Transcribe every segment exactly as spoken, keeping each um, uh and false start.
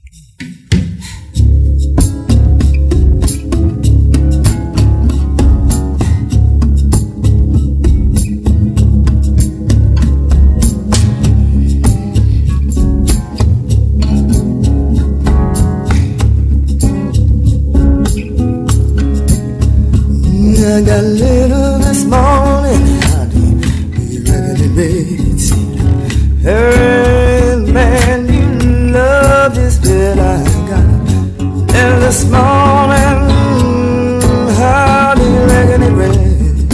I got a little this morning. How do you reckon it? Hey, man, you love this bit. I got a little this morning. How do you reckon it read?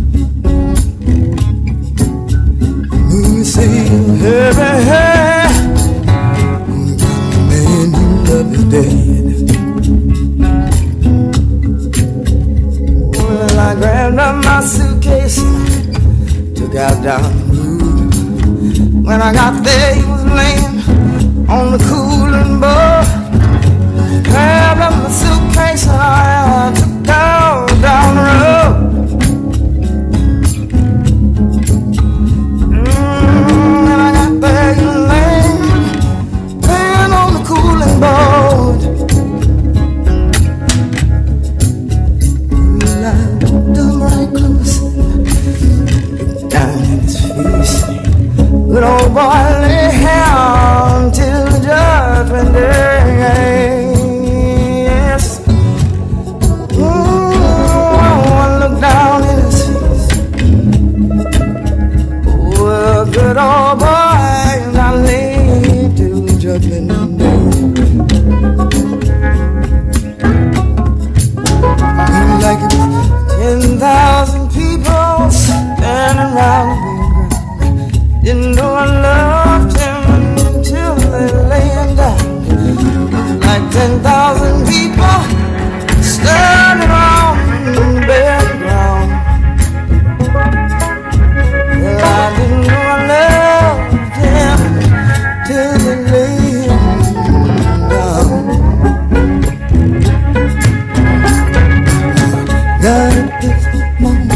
You say, hey, hey, man, you love this bit. I grabbed up my suitcase, took out down the road. When I got there, he was laying on the cooling board. Grabbed up my suitcase and I took out down the road. Mm, when I got there, he was laying, laying on the cooling board. Good old boy lay down till the judgment day. Yes. Ooh, I look down in his face. Oh, good old boy, I lay till the judgment day. Like it was ten thousand people standing around me. Didn't know I loved him until they lay him down. Like ten thousand people standing around the bare ground. Well, I didn't know I loved him till they lay him down. Got it this moment,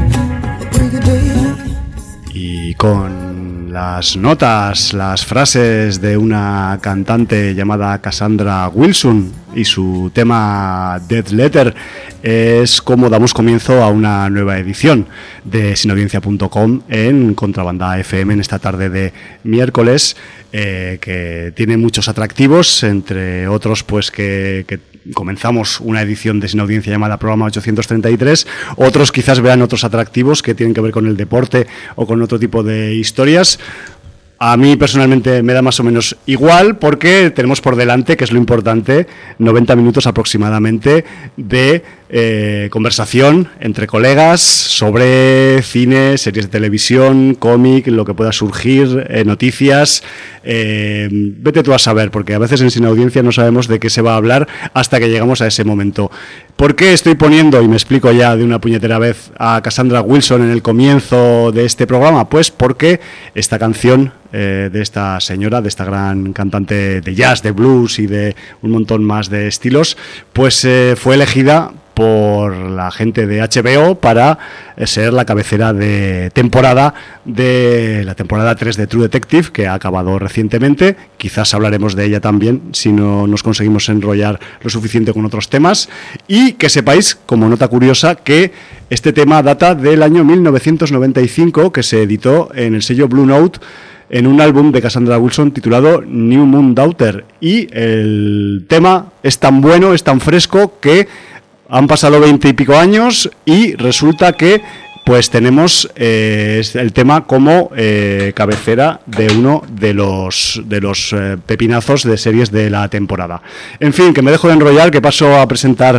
a break of day. Y con las notas, las frases de una cantante llamada Cassandra Wilson y su tema Dead Letter es como damos comienzo a una nueva edición de sinaudiencia punto com en Contrabanda F M en esta tarde de miércoles, eh, que tiene muchos atractivos, entre otros pues que, que comenzamos una edición de Sin Audiencia llamada Programa ochocientos treinta y tres, otros quizás vean otros atractivos que tienen que ver con el deporte o con otro tipo de historias. A mí personalmente me da más o menos igual porque tenemos por delante, que es lo importante, noventa minutos aproximadamente de eh, conversación entre colegas sobre cine, series de televisión, cómic, lo que pueda surgir, eh, noticias. Eh, vete tú a saber, porque a veces en Sin Audiencia no sabemos de qué se va a hablar hasta que llegamos a ese momento. ¿Por qué estoy poniendo, y me explico ya de una puñetera vez, a Cassandra Wilson en el comienzo de este programa? Pues porque esta canción eh, de esta señora, de esta gran cantante de jazz, de blues y de un montón más de estilos, pues eh, fue elegida por la gente de H B O para ser la cabecera de temporada de la temporada tres de True Detective, que ha acabado recientemente. Quizás hablaremos de ella también si no nos conseguimos enrollar lo suficiente con otros temas. Y que sepáis, como nota curiosa, que este tema data del año mil novecientos noventa y cinco, que se editó en el sello Blue Note en un álbum de Cassandra Wilson titulado New Moon Daughter, y el tema es tan bueno, es tan fresco, que han pasado veinte y pico años y resulta que pues tenemos eh, el tema como eh, cabecera de uno de los de los eh, pepinazos de series de la temporada. En fin, que me dejo de enrollar, que paso a presentar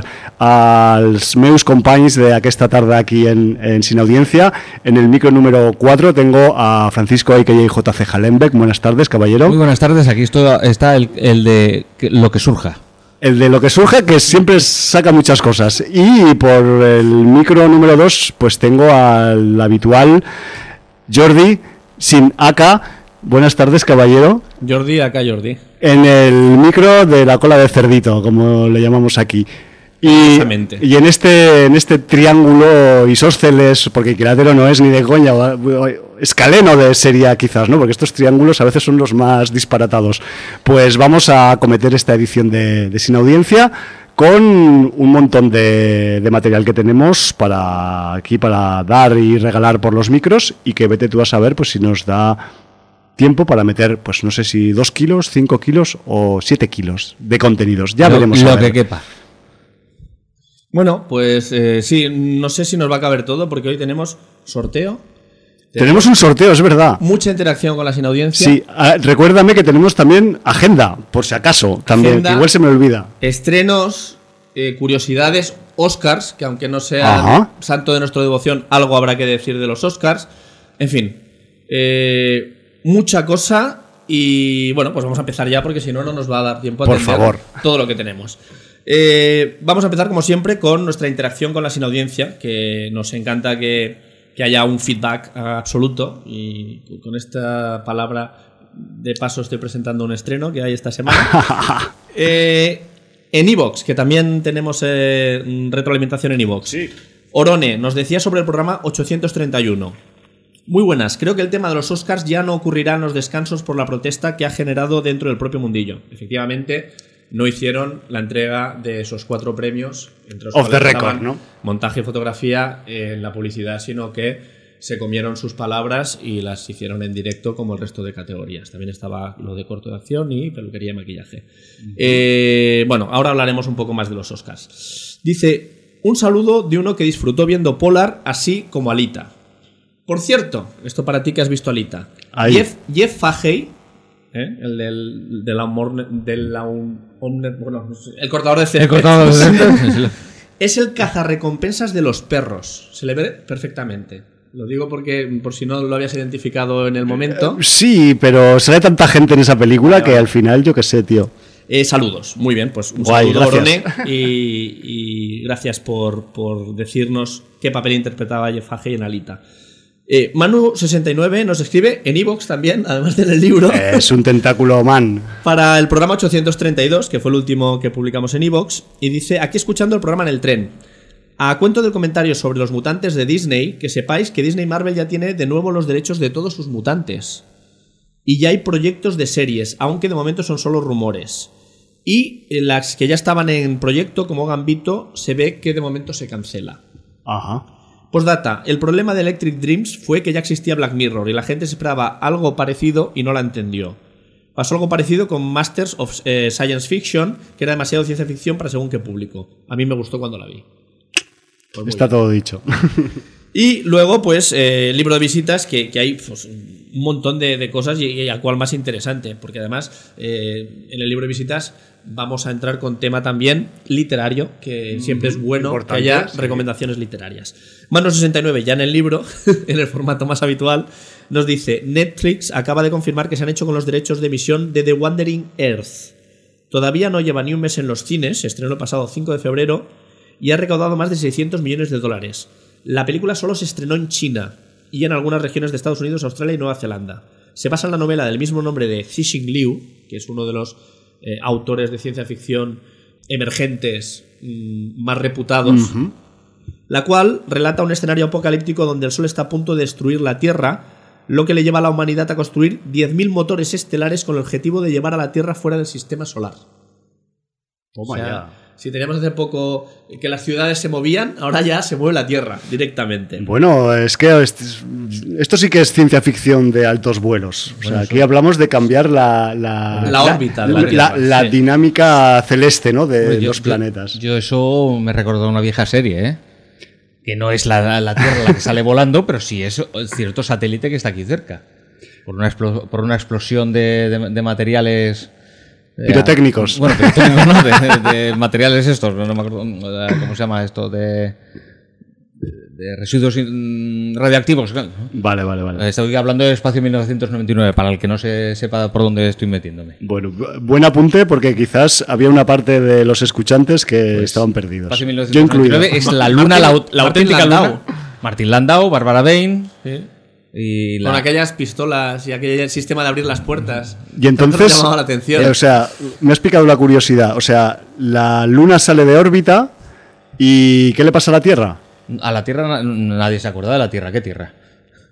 als meus companys de aquesta tarda aquí en, en Sin Audiencia. En el micro número cuatro tengo a Francisco a k a. J C Hallenbeck. Buenas tardes, caballero. Muy buenas tardes, aquí esto, está el, el de lo que surja. El de lo que surge, que siempre saca muchas cosas. Y por el micro número dos, pues tengo al habitual Jordi, sin A K. Buenas tardes, caballero. Jordi, acá Jordi. En el micro de la cola de cerdito, como le llamamos aquí. Y, y en este en este triángulo isósceles, porque equilátero no es ni de coña, escaleno de serie quizás, ¿no? Porque estos triángulos a veces son los más disparatados. Pues vamos a acometer esta edición de, de Sin Audiencia con un montón de, de material que tenemos para aquí para dar y regalar por los micros, y que vete tú a saber pues si nos da tiempo para meter, pues no sé si dos kilos, cinco kilos o siete kilos de contenidos. Ya lo, veremos. Lo a ver. que quepa. Bueno, pues eh, sí, no sé si nos va a caber todo, porque hoy tenemos sorteo. Tenemos un sorteo, es verdad. Mucha interacción con la Sin Audiencia. Sí, ah, recuérdame que tenemos también agenda, por si acaso, también, Agenda, que igual se me olvida. Estrenos, eh, curiosidades, Oscars, que aunque no sea Ajá. santo de nuestra devoción, algo habrá que decir de los Oscars. En fin, eh, mucha cosa. Y bueno, pues vamos a empezar ya, porque si no, no nos va a dar tiempo a Por atender favor. todo lo que tenemos. Eh, vamos a empezar, como siempre, con nuestra interacción con la Sin Audiencia, que nos encanta que... que haya un feedback absoluto, y con esta palabra de paso estoy presentando un estreno que hay esta semana. eh, en iVoox, que también tenemos eh, retroalimentación en iVoox. Sí. Orone nos decía sobre el programa ochocientos treinta y uno. Muy buenas, creo que el tema de los Oscars ya no ocurrirá en los descansos por la protesta que ha generado dentro del propio mundillo. Efectivamente, no hicieron la entrega de esos cuatro premios, entre los Off the cuales record, estaban ¿no? montaje y fotografía en la publicidad, sino que se comieron sus palabras y las hicieron en directo como el resto de categorías. También estaba lo de corto de acción y peluquería y maquillaje. Uh-huh. Eh, bueno, ahora hablaremos un poco más de los Oscars. Dice, un saludo de uno que disfrutó viendo Polar, así como Alita. Por cierto, esto para ti que has visto Alita. Ahí. Jeff, Jeff Fahey, ¿eh? el del, de la, de la un, un, bueno, el cortador de césped. El cortador de césped. Es el cazarrecompensas de los perros. Se le ve perfectamente. Lo digo porque, por si no lo habías identificado en el momento. Sí, pero sale tanta gente en esa película vale, que vale. al final, yo qué sé, tío. Eh, saludos, muy bien, pues un Guay, saludo, gracias. Orone, y, y gracias por, por decirnos qué papel interpretaba Jeff Fahey en Alita. Eh, Manu sesenta y nueve nos escribe en iVoox también, además del libro. Es un tentáculo man. Para el programa ochocientos treinta y dos, que fue el último que publicamos en iVoox, y dice, aquí escuchando el programa en el tren. A cuento del comentario sobre los mutantes de Disney, que sepáis que Disney Marvel ya tiene de nuevo los derechos de todos sus mutantes. Y ya hay proyectos de series, aunque de momento son solo rumores. Y las que ya estaban en proyecto, como Gambito, se ve que de momento se cancela. Ajá. Postdata, el problema de Electric Dreams fue que ya existía Black Mirror y la gente se esperaba algo parecido y no la entendió. Pasó algo parecido con Masters of eh, Science Fiction, que era demasiado ciencia ficción para según qué público. A mí me gustó cuando la vi. Pues Está bien. todo dicho. Y luego, pues, eh, el libro de visitas, que, que hay pues, un montón de, de cosas y, y al cual más interesante, porque además eh, en el libro de visitas vamos a entrar con tema también literario, que siempre es bueno Importante, que haya sí. recomendaciones literarias. Mano sesenta y nueve, ya en el libro, en el formato más habitual, nos dice, Netflix acaba de confirmar que se han hecho con los derechos de emisión de The Wandering Earth. Todavía no lleva ni un mes en los cines, se estrenó el pasado cinco de febrero y ha recaudado más de seiscientos millones de dólares. La película solo se estrenó en China y en algunas regiones de Estados Unidos, Australia y Nueva Zelanda. Se basa en la novela del mismo nombre de Cixin Liu, que es uno de los eh, autores de ciencia ficción emergentes mmm, más reputados, uh-huh. la cual relata un escenario apocalíptico donde el Sol está a punto de destruir la Tierra, lo que le lleva a la humanidad a construir diez mil motores estelares con el objetivo de llevar a la Tierra fuera del sistema solar. Toma O sea, ya. Si teníamos hace poco que las ciudades se movían, ahora ya se mueve la Tierra directamente. Bueno, es que esto sí que es ciencia ficción de altos vuelos. O Bueno, sea, aquí hablamos de cambiar la, la, La órbita de la, la Tierra, la- la sí. dinámica celeste, ¿no? De Hombre, yo- los yo- planetas. Yo, eso me recordó una vieja serie, ¿eh? Que no es la, la Tierra la que sale volando, pero sí es cierto satélite que está aquí cerca. Por una, explo- por una explosión de, de- de materiales... eh, Pirotécnicos. Bueno, pirotécnicos, ¿no? De, de materiales estos, no me acuerdo cómo se llama esto, de, de residuos mm, radiactivos. ¿no? Vale, vale, vale. Estoy hablando de Espacio mil novecientos noventa y nueve, para el que no se sepa por dónde estoy metiéndome. Bueno, bu- buen apunte porque quizás había una parte de los escuchantes que Pues, estaban perdidos. Espacio mil Yo novecientos incluido. noventa y nueve es la luna, la, au- la Martín auténtica Landau. luna. Martín Landau, Bárbara Bain Sí. y la... Con aquellas pistolas y aquel sistema de abrir las puertas. Y entonces, Tanto me ha llamado la atención. eh, o sea, me ha explicado la curiosidad. O sea, la Luna sale de órbita y ¿qué le pasa a la Tierra? A la Tierra na- nadie se acuerda de la Tierra. ¿Qué Tierra?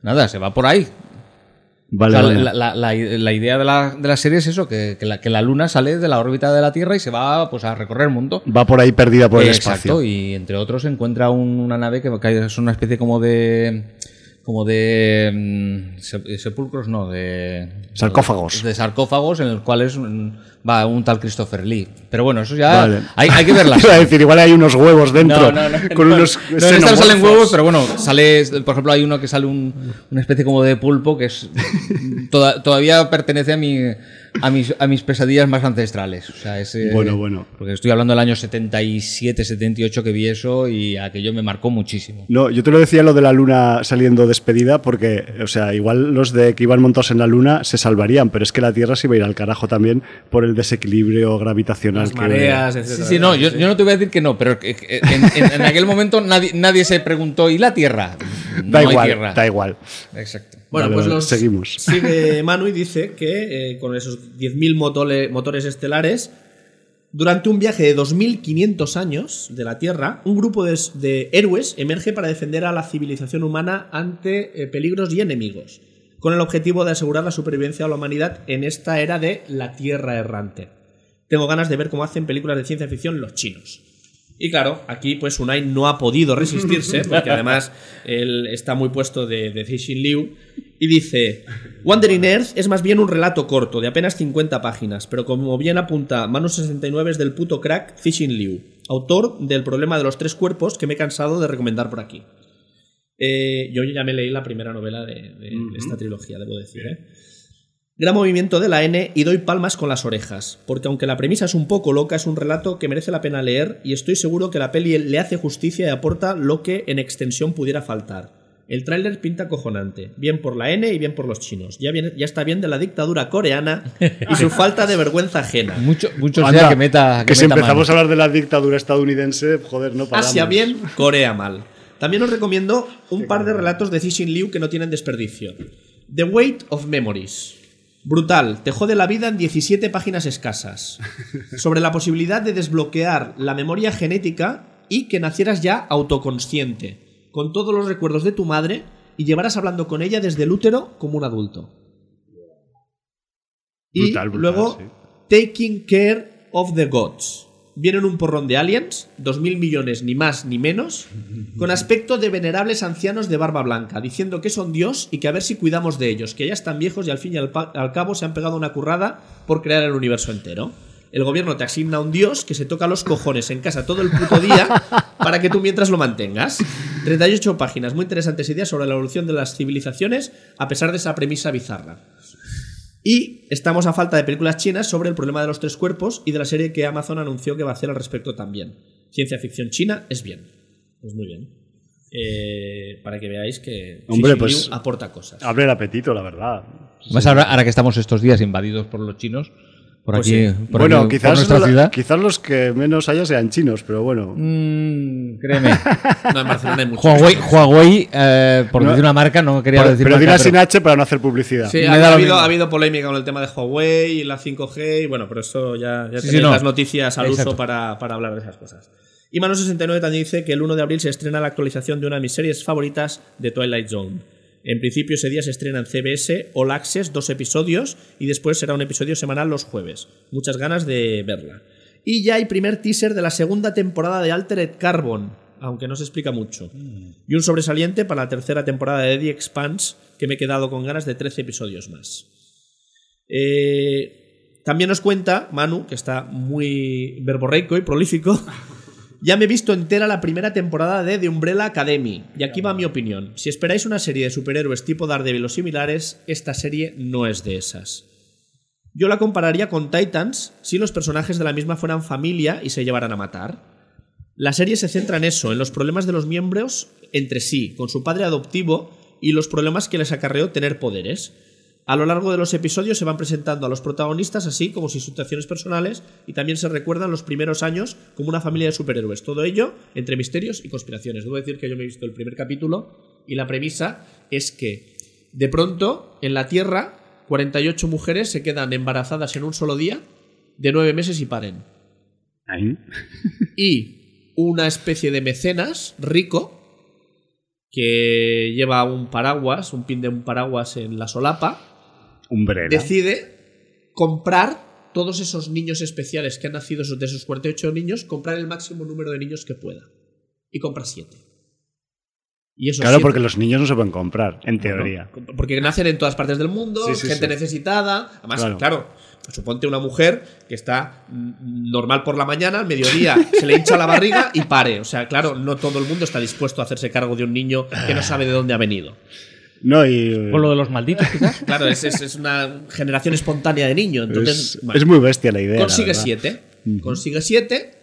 nada, se va por ahí. Vale, O sea, vale. la, la- la- la idea de la, de la serie es eso, que, que la, que la Luna sale de la órbita de la Tierra y se va pues, a recorrer el mundo. Va por ahí perdida por el Exacto, espacio. y entre otros encuentra un- una nave que, que es una especie como de... como de mm, se- sepulcros, no, de... Sarcófagos. De sarcófagos en el cual es un- va un tal Christopher Lee. Pero bueno, eso ya Vale. hay, hay que verlas. Iba a decir, igual hay unos huevos dentro. No, no, no, con no, unos no, en esta no salen xenomorfos. huevos, pero bueno, sale, por ejemplo, hay uno que sale un- una especie como de pulpo que es toda- todavía pertenece a mi a mis a mis pesadillas más ancestrales. O sea, es, eh, Bueno, bueno. Porque estoy hablando del año setenta y siete, setenta y ocho que vi eso y aquello me marcó muchísimo. No, yo te lo decía lo de la luna saliendo despedida porque, o sea, igual los de que iban montados en la luna se salvarían, pero es que la Tierra se iba a ir al carajo también por el desequilibrio gravitacional. Las que- mareas, Sí, etcétera. sí, no, yo, yo no te voy a decir que no, pero que- que en, en- en aquel momento nadie, nadie se preguntó, ¿y la Tierra? No Da hay igual, Tierra. da igual. Exacto. Bueno, Vale, pues vale, los seguimos. sigue Manu y dice que eh, con esos diez mil motole- motores estelares, durante un viaje de dos mil quinientos años de la Tierra, un grupo de, de héroes emerge para defender a la civilización humana ante eh, peligros y enemigos, con el objetivo de asegurar la supervivencia de la humanidad en esta era de la Tierra errante. Tengo ganas de ver cómo hacen películas de ciencia ficción los chinos. Y claro, aquí pues Unai no ha podido resistirse, porque además él está muy puesto de, de Cixin Liu, y dice: Wandering Earth es más bien un relato corto, de apenas cincuenta páginas, pero como bien apunta Manu sesenta y nueve es del puto crack Cixin Liu, autor del Problema de los Tres Cuerpos, que me he cansado de recomendar por aquí. Eh, yo ya me leí la primera novela de, de Ujú. esta trilogía, debo decir, ¿eh? Gran movimiento de la N y doy palmas con las orejas, porque aunque la premisa es un poco loca, es un relato que merece la pena leer y estoy seguro que la peli le hace justicia y aporta lo que en extensión pudiera faltar. El tráiler pinta acojonante, bien por la N y bien por los chinos. Ya, viene- ya está bien de la dictadura coreana y su falta de vergüenza ajena. Mucho, mucho Anda, sea que meta. que si meta empezamos mano. a hablar de la dictadura estadounidense, joder, no paramos. Asia bien, Corea mal. También os recomiendo un par de relatos de Cixin Liu que no tienen desperdicio. The Weight of Memories. Brutal, te jode la vida en diecisiete páginas escasas. Sobre la posibilidad de desbloquear la memoria genética y que nacieras ya autoconsciente, con todos los recuerdos de tu madre y llevaras hablando con ella desde el útero como un adulto. Y Brutal, brutal, luego, sí. Taking Care of the Gods. Vienen un porrón de aliens, dos mil millones ni más ni menos, con aspecto de venerables ancianos de barba blanca, diciendo que son Dios y que a ver si cuidamos de ellos, que ya están viejos y al fin y al, pa- al cabo se han pegado una currada por crear el universo entero. El gobierno te asigna un Dios que se toca los cojones en casa todo el puto día para que tú mientras lo mantengas. treinta y ocho páginas, muy interesantes ideas sobre la evolución de las civilizaciones a pesar de esa premisa bizarra. Y estamos a falta de películas chinas sobre el problema de los tres cuerpos y de la serie que Amazon anunció que va a hacer al respecto también. Ciencia ficción china es bien. Pues muy bien. Eh, para que veáis que Hombre, Cixin pues- Liu aporta cosas. Abre el apetito, la verdad. Más ahora, ahora que estamos estos días invadidos por los chinos, por Pues aquí, sí. por, bueno, aquí- por quizás, nuestra la- ciudad. quizás los que menos haya sean chinos, pero bueno. Mm, créeme. No, en Barcelona hay muchos. Huawei, Huawei eh, por No, decir una marca, no quería Pero, decir pero marca, dila pero- sin H para no hacer publicidad. Sí, Me ha, da ha lo habido, mismo. ha habido polémica con el tema de Huawei y la cinco G, y bueno, pero eso ya, ya Sí, tenéis sí, no. las noticias al Exacto. uso para, para hablar de esas cosas. Y Mano sesenta y nueve también dice que el uno de abril se estrena la actualización de una de mis series favoritas de Twilight Zone. En principio ese día se estrena en C B S All Access dos episodios y después será un episodio semanal los jueves. Muchas ganas de verla. Y ya hay primer teaser de la segunda temporada de Altered Carbon, aunque no se explica mucho. Y un sobresaliente para la tercera temporada de The Expanse, que me he quedado con ganas de trece episodios más. Eh, también nos cuenta Manu, que está muy verborreico y prolífico. Ya me he visto entera la primera temporada de The Umbrella Academy. Y aquí va mi opinión. Si esperáis una serie de superhéroes tipo Daredevil o similares, esta serie no es de esas. Yo la compararía con Titans si los personajes de la misma fueran familia y se llevaran a matar. La serie se centra en eso, en los problemas de los miembros entre sí, con su padre adoptivo y los problemas que les acarreó tener poderes. A lo largo de los episodios se van presentando a los protagonistas así como sus situaciones personales y también se recuerdan los primeros años como una familia de superhéroes. Todo ello entre misterios y conspiraciones. Debo decir que yo me he visto el primer capítulo y la premisa es que de pronto en la Tierra cuarenta y ocho mujeres se quedan embarazadas en un solo día de nueve meses y paren. Ahí. Y una especie de mecenas rico que lleva un paraguas, un pin de un paraguas en la solapa, Umbrella. decide comprar todos esos niños especiales que han nacido de esos cuarenta y ocho niños, comprar el máximo número de niños que pueda. Y compra siete. Y esos Claro, siete, porque los niños no se pueden comprar, en teoría. Bueno, porque nacen en todas partes del mundo, Sí, sí, gente sí. necesitada. Además, Claro. claro. suponte una mujer que está mm, normal por la mañana, al mediodía se le hincha la barriga y pare. O sea, claro, no todo el mundo está dispuesto a hacerse cargo de un niño que no sabe de dónde ha venido. No, y. Por lo de los malditos, quizás. Claro, es, es, es una generación espontánea de niños. Entonces, es, bueno, es muy bestia la idea. consigue la verdad. siete. Ujú. Consigue siete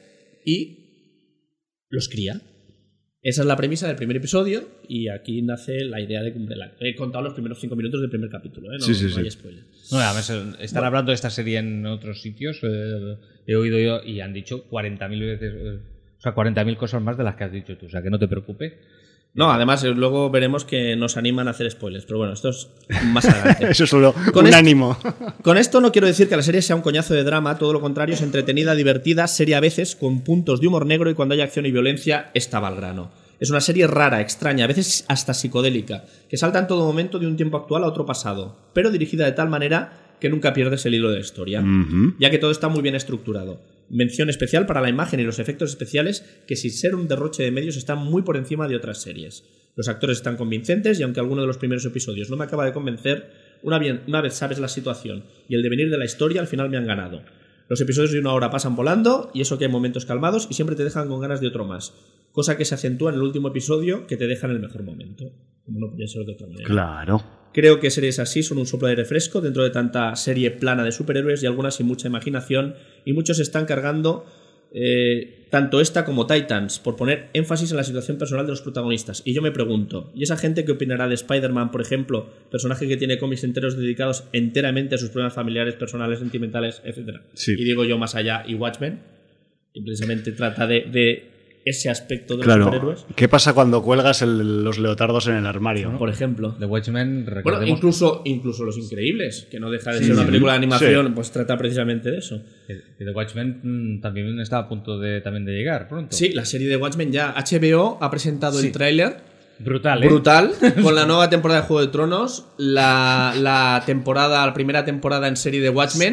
y los cría. Esa es la premisa del primer episodio y aquí nace la idea de Umbrella. He contado los primeros cinco minutos del primer capítulo, ¿eh? No, Sí, sí, no sí. hay spoiler. No, además, eh, estar hablando de esta serie en otros sitios, eh, he oído yo y han dicho cuarenta mil veces, eh, o sea, cuarenta mil cosas más de las que has dicho tú, o sea, que no te preocupes. No, además eh, luego veremos que nos animan a hacer spoilers, pero bueno, esto es más adelante. Eso es solo Con un esto- ánimo. Con esto no quiero decir que la serie sea un coñazo de drama, todo lo contrario, es entretenida, divertida, seria a veces, con puntos de humor negro y cuando hay acción y violencia, está al grano. Es una serie rara, extraña, a veces hasta psicodélica, que salta en todo momento de un tiempo actual a otro pasado, pero dirigida de tal manera que nunca pierdes el hilo de la historia, Ujú. ya que todo está muy bien estructurado. Mención especial para la imagen y los efectos especiales, que sin ser un derroche de medios están muy por encima de otras series. Los actores están convincentes y aunque alguno de los primeros episodios no me acaba de convencer, una, bien- una vez sabes la situación y el devenir de la historia, al final me han ganado. Los episodios de una hora pasan volando y eso que hay momentos calmados y siempre te dejan con ganas de otro más. Cosa que se acentúa en el último episodio que te deja en el mejor momento. Como no podía ser de otra manera. Claro. Creo que series así son un soplo de refresco dentro de tanta serie plana de superhéroes y algunas sin mucha imaginación y muchos están cargando eh, tanto esta como Titans por poner énfasis en la situación personal de los protagonistas. Y yo me pregunto, ¿y esa gente qué opinará de Spider-Man, por ejemplo, personaje que tiene cómics enteros dedicados enteramente a sus problemas familiares, personales, sentimentales, etcétera? Sí. Y digo yo más allá, y Watchmen, que precisamente trata de, de ese aspecto de los Claro. superhéroes, ¿Qué pasa cuando cuelgas el- los leotardos en el armario? por ejemplo. The Watchmen, Bueno, recordemos incluso, incluso Los Increíbles, que no deja de Sí, ser una sí. película de animación, Sí. pues trata precisamente de eso. que que The Watchmen mm, también está a punto de, también de llegar pronto. Sí, la serie de Watchmen ya. H B O ha presentado Sí. el tráiler Brutal, ¿eh? brutal con la nueva temporada de Juego de Tronos, la, la temporada, la primera temporada en serie de Watchmen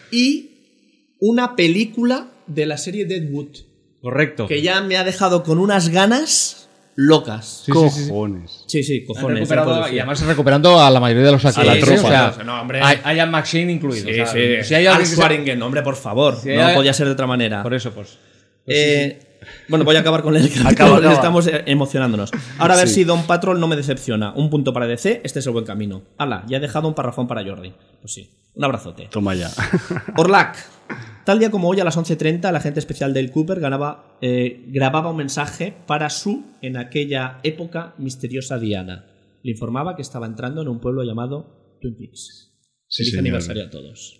y una película de la serie Deadwood, Correcto. que ya me ha dejado con unas ganas locas. Sí, sí, sí, sí. Cojones. Sí, sí, Han cojones. recuperado- no puedo decir. y además recuperando a la mayoría de los actores. la ¿eh? tropa. O sea, O sea, no, hombre. hay, hay a McShane incluido. Sí, o sea, sí. Si hay Al alguien que se- Swearingen, hombre, por favor. Si no hay- podía ser de otra manera. Por eso, pues. pues Eh, Bueno, voy a acabar con el capítulo, Acaba, acaba. estamos eh, emocionándonos. Ahora a ver Sí. si Don Patrol no me decepciona. Un punto para D C, este es el buen camino. Hala, ya he dejado un parrafón para Jordi. Pues sí, un abrazote. Toma ya. Orlac. Tal día como hoy, a las once treinta, el agente especial Dale Cooper ganaba, eh, grababa un mensaje para su, en aquella época, misteriosa Diana. Le informaba que estaba entrando en un pueblo llamado Twin Peaks. Sí, Feliz señor. aniversario a todos.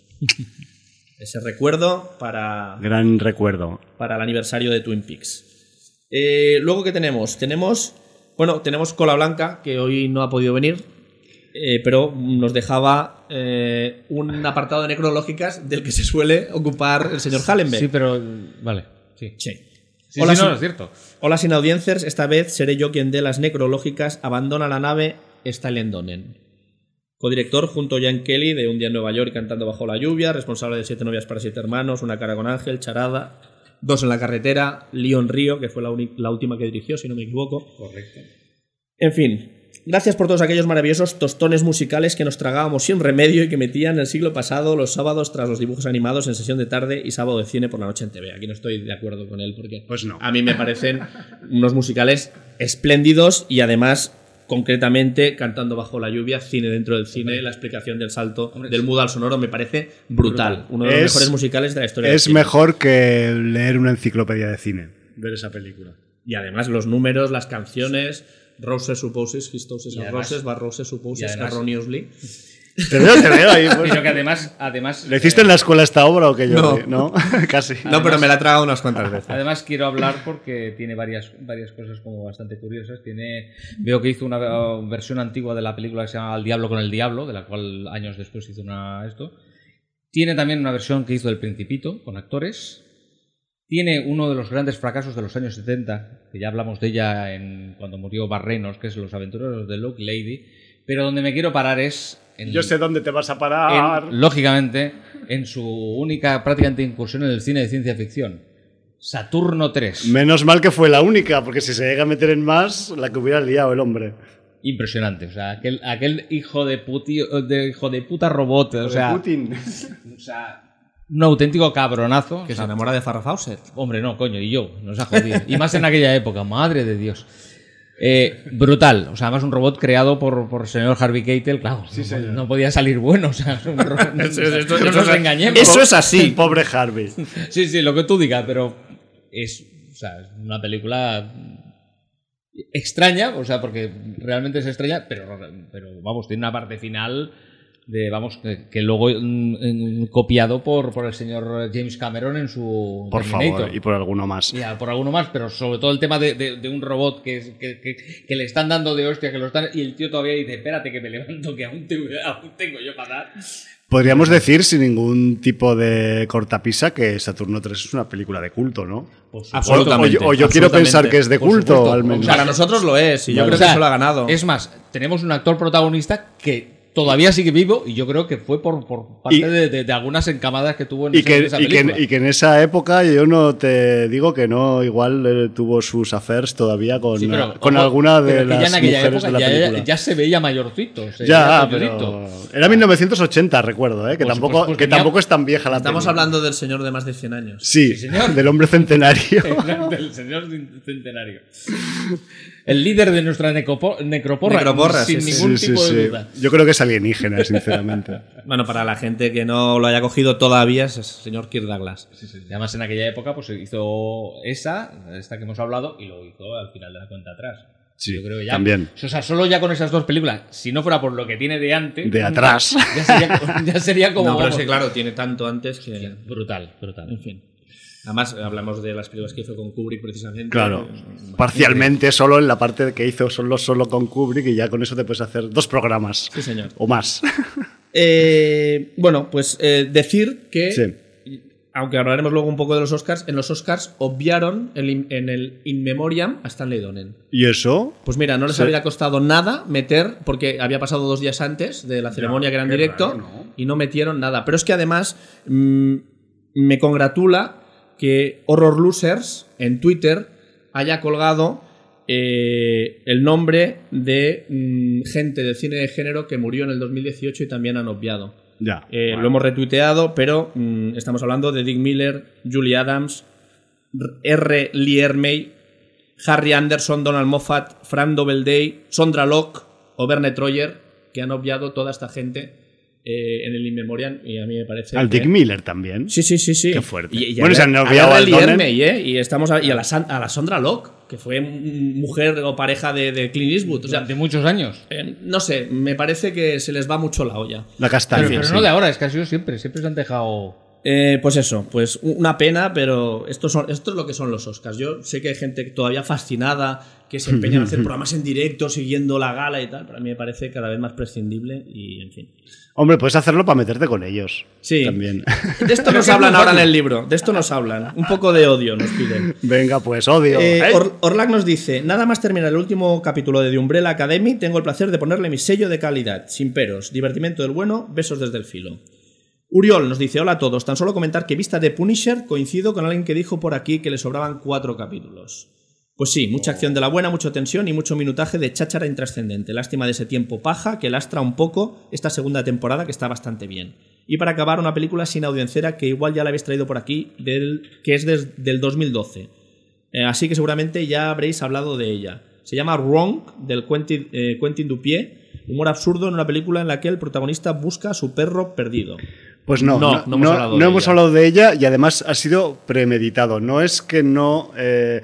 Ese recuerdo para, Gran recuerdo. para el aniversario de Twin Peaks. Eh, luego, ¿qué tenemos? Tenemos, bueno, tenemos Cola Blanca, que hoy no ha podido venir, eh, pero nos dejaba eh, un apartado de necrológicas del que se suele ocupar el señor Hallenbeck. Sí, pero. Vale. Sí. Sí. Sí, Hola, sí, no, sin- es cierto. Hola sin audiencers, esta vez seré yo quien dé las necrológicas. Abandona la nave Stalin Donen. Codirector junto a Jan Kelly de Un día en Nueva York cantando bajo la lluvia, responsable de Siete novias para siete hermanos, Una cara con Ángel, Charada, Dos en la carretera, Leon Río, que fue la, uni- la última que dirigió, si no me equivoco. Correcto. En fin, gracias por todos aquellos maravillosos tostones musicales que nos tragábamos sin remedio y que metían el siglo pasado los sábados tras los dibujos animados en sesión de tarde y sábado de cine por la noche en T V. Aquí no estoy de acuerdo con él porque Pues no. a mí me parecen unos musicales espléndidos y además concretamente Cantando bajo la lluvia, cine dentro del cine, la explicación del salto Hombre, del sí. mudo al sonoro me parece brutal. Uno de los Es- mejores musicales de la historia del Es cine. mejor que leer una enciclopedia de cine. Ver esa película. Y además los números, las canciones, Roses supposes, his toes Y are además- roses, but roses y supposes además- erroneously. Te veo, te veo ahí. pues. Pero que además. además ¿Lo hiciste en la escuela esta obra o qué yo? No. ¿No? Casi. No, pero me la he tragado unas cuantas veces. Además quiero hablar porque tiene varias, varias cosas como bastante curiosas. Tiene, veo que hizo una uh, versión antigua de la película que se llama El Diablo con el Diablo, de la cual años después hizo una esto. Tiene también una versión que hizo del Principito con actores. Tiene uno de los grandes fracasos de los años setenta, que ya hablamos de ella en, cuando murió Barrenos, que es Los aventureros de Lock Lady, pero donde me quiero parar es... En, Yo sé dónde te vas a parar. En, lógicamente, en su única prácticamente incursión en el cine de ciencia ficción. Saturno tres. Menos mal que fue la única, porque si se llega a meter en más, la que hubiera liado el hombre. Impresionante, o sea, aquel, aquel hijo de puti, de hijo de puta robot, o sea, de Putin. O sea, un auténtico cabronazo. Que o sea, se enamora de Farrah Fawcett. Hombre, no, coño, y yo, nos ha jodido. Y más en aquella época, madre de Dios. Eh, brutal, o sea, además un robot creado por, por el señor Harvey Keitel, claro, Sí, no, señor. no podía salir bueno, o sea, un robot, no, Eso- eso- no eso- nos engañemos. Eso es así. Pobre Harvey. Sí, sí, lo que tú digas, pero es, o sea, es una película extraña, o sea, porque realmente es extraña, pero, pero vamos, tiene una parte final de, vamos, que, que luego mm, mm, copiado por, por el señor James Cameron en su Por Terminator. favor, y por alguno más. Ya, por alguno más, pero sobre todo el tema de, de, de un robot que, es- que, que, que le están dando de hostia, que lo están, y el tío todavía dice, espérate que me levanto, que aún, te- aún tengo yo para dar. Podríamos decir, sin ningún tipo de cortapisa, que Saturno tres es una película de culto, ¿no? Por supuesto. O, Absolutamente, o yo, o yo quiero absolutamente. pensar que es de Por culto, supuesto. al menos. Para nosotros lo es, y yo O creo sea, que se lo ha ganado. Es más, tenemos un actor protagonista que todavía sigue vivo y yo creo que fue por, por parte Y- de, de- de algunas encamadas que tuvo en Y esa, que, en esa y, que, película. y que en esa época yo no te digo que no, igual eh, tuvo sus affairs todavía con, Sí, pero, con ojo, alguna de pero que ya las en aquella mujeres época de la ya, película. ya- ya se veía mayorcito. se Ya, veía mayorito. pero era mil novecientos ochenta, recuerdo, ¿eh? que, Pues- tampoco, pues- pues que tenía- tampoco es tan vieja la Estamos peli. hablando del señor de más de cien años. Sí, Sí, señor. del hombre centenario. Del señor centenario. El líder de nuestra necropo- necroporra, Necroporra, sin sí, sí. ningún Sí, tipo sí, de sí. duda. Yo creo que es alienígena, sinceramente. Bueno, para la gente que no lo haya cogido todavía, es el señor Kirk Douglas. Sí, sí. Además, en aquella época pues hizo esa, esta que hemos hablado, y lo hizo al final de la cuenta atrás. Sí, Yo creo que ya, también. O sea, solo ya con esas dos películas, si no fuera por lo que tiene de antes. De atrás. Ya sería, ya sería como. No, pero es vamos, que claro, tiene tanto antes que... Brutal, brutal. En fin. Además, hablamos de las películas que hizo con Kubrick precisamente. Claro, Eh, parcialmente solo en la parte que hizo solo, solo con Kubrick y ya con eso te puedes hacer dos programas. Sí, señor. O más. Eh, bueno, pues eh, decir que, Sí. aunque hablaremos luego un poco de los Oscars, en los Oscars obviaron el in- en el In Memoriam a Stanley Donen. ¿Y eso? Pues mira, no les Sí. habría costado nada meter, porque había pasado dos días antes de la ceremonia que era en qué directo, raro, ¿no? y no metieron nada. Pero es que además mm, me congratula que Horror Losers en Twitter haya colgado eh, el nombre de mm, gente del cine de género que murió en el dos mil dieciocho y también han obviado. Ya. Eh, Bueno. Lo hemos retuiteado, pero mm, estamos hablando de Dick Miller, Julie Adams, R. Lee Ermey, Harry Anderson, Donald Moffat, Frank Doubleday, Sondra Locke o Verne Troyer, que han obviado toda esta gente eh, en el In Memoriam, y a mí me parece... Al que- Dick Miller también. Sí, sí, sí, sí. Qué fuerte. Y, y Bueno, a, se han a olvidado R. al Lee Donen. Ermey, ¿eh? Y, estamos a, y a, la, San- a la Sondra Locke, que fue mm, mujer o pareja de, de Clint Eastwood. O sea, Durante muchos años. eh, no sé, me parece que se les va mucho la olla. La castaña. Pero, pero sí. no de ahora, es que ha sido siempre. Siempre se han dejado. Eh, pues eso, pues una pena, pero esto, son, esto es lo que son los Oscars. Yo sé que hay gente todavía fascinada, que se empeña en hacer programas en directo, siguiendo la gala y tal, pero a mí me parece cada vez más prescindible y, en fin. Hombre, puedes hacerlo para meterte con ellos. Sí. También. De esto nos hablan ahora en el libro, de esto nos hablan. Un poco de odio nos piden. Venga, pues odio. Eh, ¡Ey! Or- Orlac nos dice, nada más terminar el último capítulo de The Umbrella Academy, tengo el placer de ponerle mi sello de calidad, sin peros, divertimento del bueno, besos desde el filo. Uriol nos dice, hola a todos, tan solo comentar que vista de Punisher coincido con alguien que dijo por aquí que le sobraban cuatro capítulos. Pues sí, mucha acción de la buena, mucha tensión y mucho minutaje de cháchara intrascendente. Lástima de ese tiempo paja que lastra un poco esta segunda temporada que está bastante bien. Y para acabar, una película sin audiencera que igual ya la habéis traído por aquí, del, que es des- del dos mil doce. Eh, así que seguramente ya habréis hablado de ella. Se llama Wrong, del Quentin, eh, Quentin Dupieux, humor absurdo en una película en la que el protagonista busca a su perro perdido. Pues no, No, no, no hemos hablado no de hemos ella. hablado de ella y además ha sido premeditado. No es que no eh,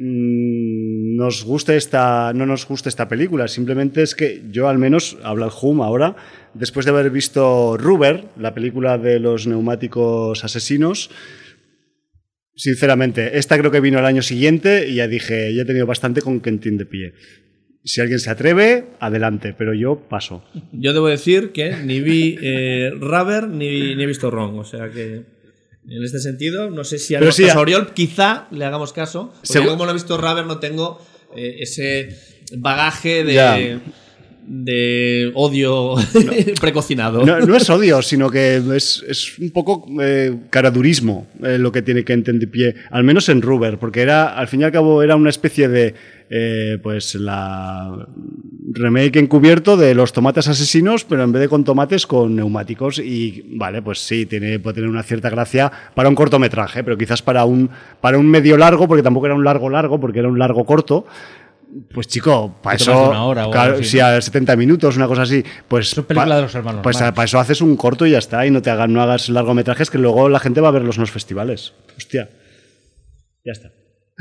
mm, nos guste esta, no nos guste esta película, simplemente es que yo al menos, habla el Hum ahora, después de haber visto Rubber, la película de los neumáticos asesinos, sinceramente, esta creo que vino el año siguiente y ya dije, ya he tenido bastante con Quentin Dupieux. Si alguien se atreve, adelante, pero yo paso. Yo debo decir que ni vi eh, Rubber ni, ni he visto Wrong, o sea que... En este sentido, no sé si a Pero sí, caso a- Oriol quizá le hagamos caso. Porque Seguro- yo, como lo he visto Raver, no tengo eh, ese bagaje Ya. de, de odio precocinado. No, no es odio, sino que es, es un poco eh, caradurismo eh, lo que tiene que entender pie, al menos en Ruber, porque era, al fin y al cabo, era una especie de eh, pues la remake encubierto de los tomates asesinos, pero en vez de con tomates, con neumáticos. Y vale, pues sí, tiene, puede tener una cierta gracia para un cortometraje, pero quizás para un, para un medio largo, porque tampoco era un largo largo, porque era un largo corto. Pues chico, para Te eso, tomas una hora o claro, algo así, si ¿no? a setenta minutos, una cosa así, pues Eso es película pa- de los hermanos Pues Marx. para eso haces un corto y ya está, y no te hagas, no hagas largometrajes que luego la gente va a verlos en los festivales. Hostia. Ya está.